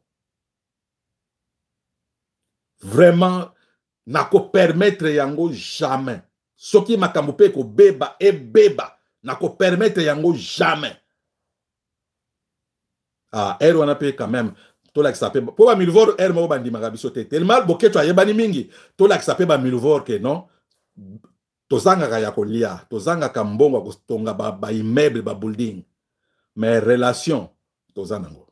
Vraiment nako permettre yango jamais. Soki makambupe ko beba e beba nako permettre yango jamais. Ah, er wana pe quand même to la sape po ba milvor er mo bandi magabiso te tellement Bokechu ayebani mingi to la sape ba milvor ke non tozanga ya kolia tozanga ka mbongo ko tonga ba immeuble ba building mais relation tozanango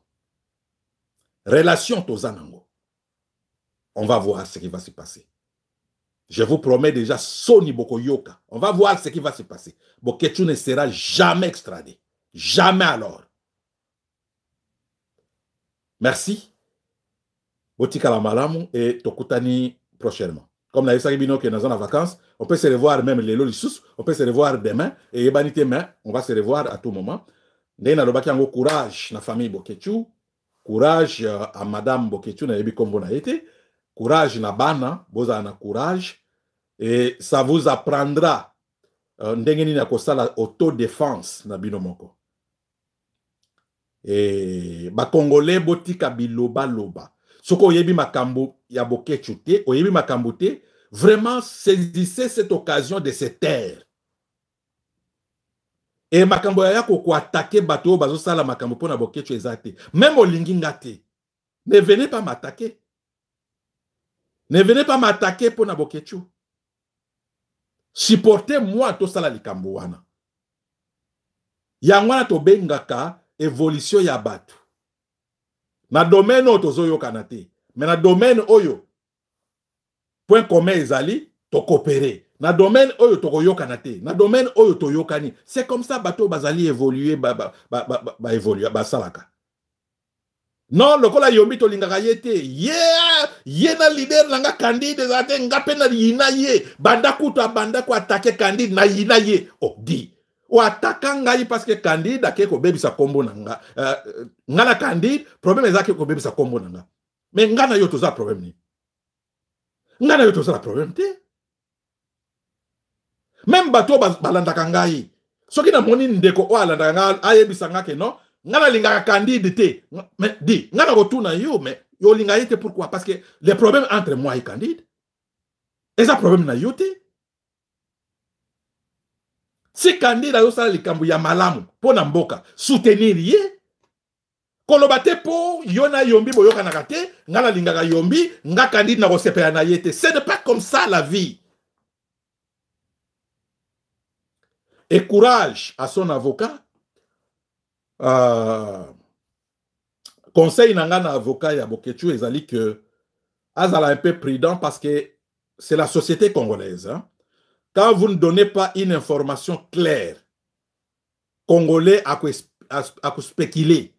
on va voir ce qui va se passer. Je vous promets déjà Soni Bokoyoka, on va voir ce qui va se passer. Bokechu ne sera jamais extradé, jamais alors. Merci. Botika la malamu et tokutani prochainement. Comme la Yesagibino qui est dans la vacances, on peut se revoir même les Lolissous, on peut se revoir demain et Ebanite demain, on va se revoir à tout moment. Nena lobaki yango courage na famille Bokechu, courage à madame Bokechu na yebi kombo na été, courage na bana, boza na courage et ça vous apprendra ndengeni na kosala autodéfense na bino moko. Et ba Congolais botika biloba loba. Soko oyebi makambo ya Bokechu te, oyebi makambo te, vraiment saisissez cette occasion de se taire. Et makambo ya ko attaquer bato bazo sala makambo pona Bokechu ezate. Même olingi ngate. Ne venez pas m'attaquer. Ne venez pas m'attaquer pona Bokechu. Supportez-moi to sala likambo wana. Yangwana to bengaka évolution ya batu. Na domaine oyo tozo kanate. Mais na domaine oyo point commun ezali to coopérer. Na domaine oyo to yokanate. Na domaine oyo to yokani. C'est comme ça bato bazali évoluer évoluer ba salaka. Non, le kola yombi to lingaka yete. Ye na leader nanga candide zate ngape na yina ye. Banda kuta banda ko attaquer candide na yina ye. Oh, di. O attaquant ngai parce que candide ake ko bebi sa kombo nanga. Ngana candide, problème ezake ko bebi sa kombo nanga. Mais ngana yo to za problème ni. Ngana yo to za problème te. Même bato balandaka ngai. Soki na moni ndeko o alandaka ngai ayebisa ngake non. Ngana lingaka candide te. Mais di, ngana retourne yo, mais yo linga yete pourquoi? Parce que les problèmes entre moi et candide. Et ça problème na yo te. Si candide a yo sala likambu ya malamu, po na mboka, soutenir ye. Koloba te po, yo na yombi boyoka na kate, ngana lingaka yombi, nga candide na rosepela na yete. Ce n'est pas comme ça la vie. Et courage à son avocat. Conseil nanga na avocat ya Bokechu ezali que azala un peu prudent parce que c'est la société congolaise. Hein? Quand vous ne donnez pas une information claire, Congolais à spéculer.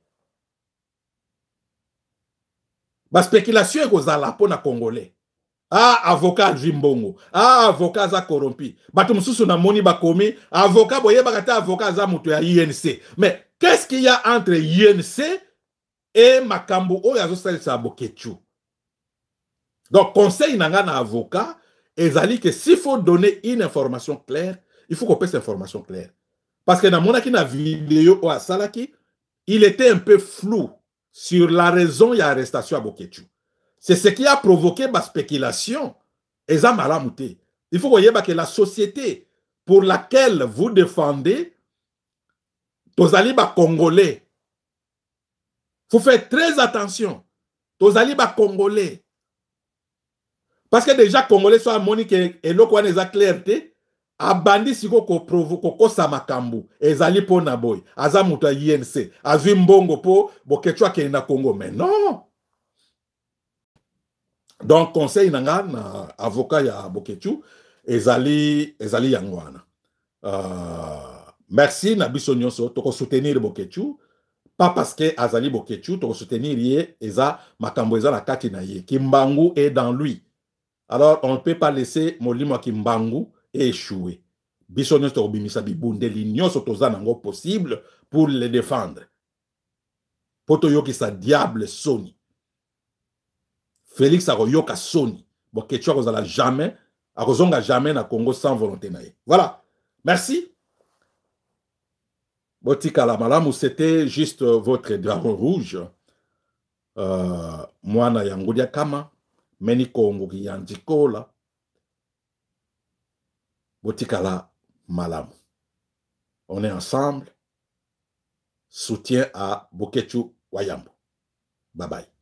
La spéculation est aux alapos na Congolais. Ah, avocat Jimbongo. Ah, avocat za corrompu. Batumsusu na moni bakomi. Avocat boye bakata avocat za mutu ya INC. Mais qu'est-ce qu'il y a entre INC et Makambo Oyazo Salisa Bokechu? Donc, conseil nanga na avocat, ezali que s'il faut donner une information claire, il faut qu'on passe cette information claire. Parce que dans mon aki na vidéo ou à Salaki, il était un peu flou sur la raison de l'arrestation à Bokechu. C'est ce qui a provoqué ma spéculation. Il faut voyez que la société pour laquelle vous défendez, Tozaliba Congolais, il faut faire très attention. Tozaliba Congolais. Parce que déjà, Congolais sont à Monique et l'autre est clarté. Abandi siko ko provoque ko samakambu ezali po na boy azamuta INC azimbongo po Bokechu ke na Congo mais non. Donc conseil nanga na avocat ya Bokechu ezali yangwana. Merci na biso nyonso to ko soutenir Bokechu pas parce que azali Bokechu to ko soutenir ye eza makambo eza na kati na ye Kimbangu est dans lui. Alors on ne peut pas laisser molimo Kimbangu échouer. Bisonyo to bimisa bibundeli nyonso toza nango possible pour les défendre. Poto yoki sa diable Sony. Félix Aroyoka Sony. Bokechu akozala jamais, akozonga jamais na Congo sans volonté na ye. Voilà. Merci. Botika la malamu, c'était juste votre dragon rouge. Mwana yangudia kama, meni Congo ki yandikola. Botika la malamu. On est ensemble. Soutien à Bokechu Wayambo. Bye bye.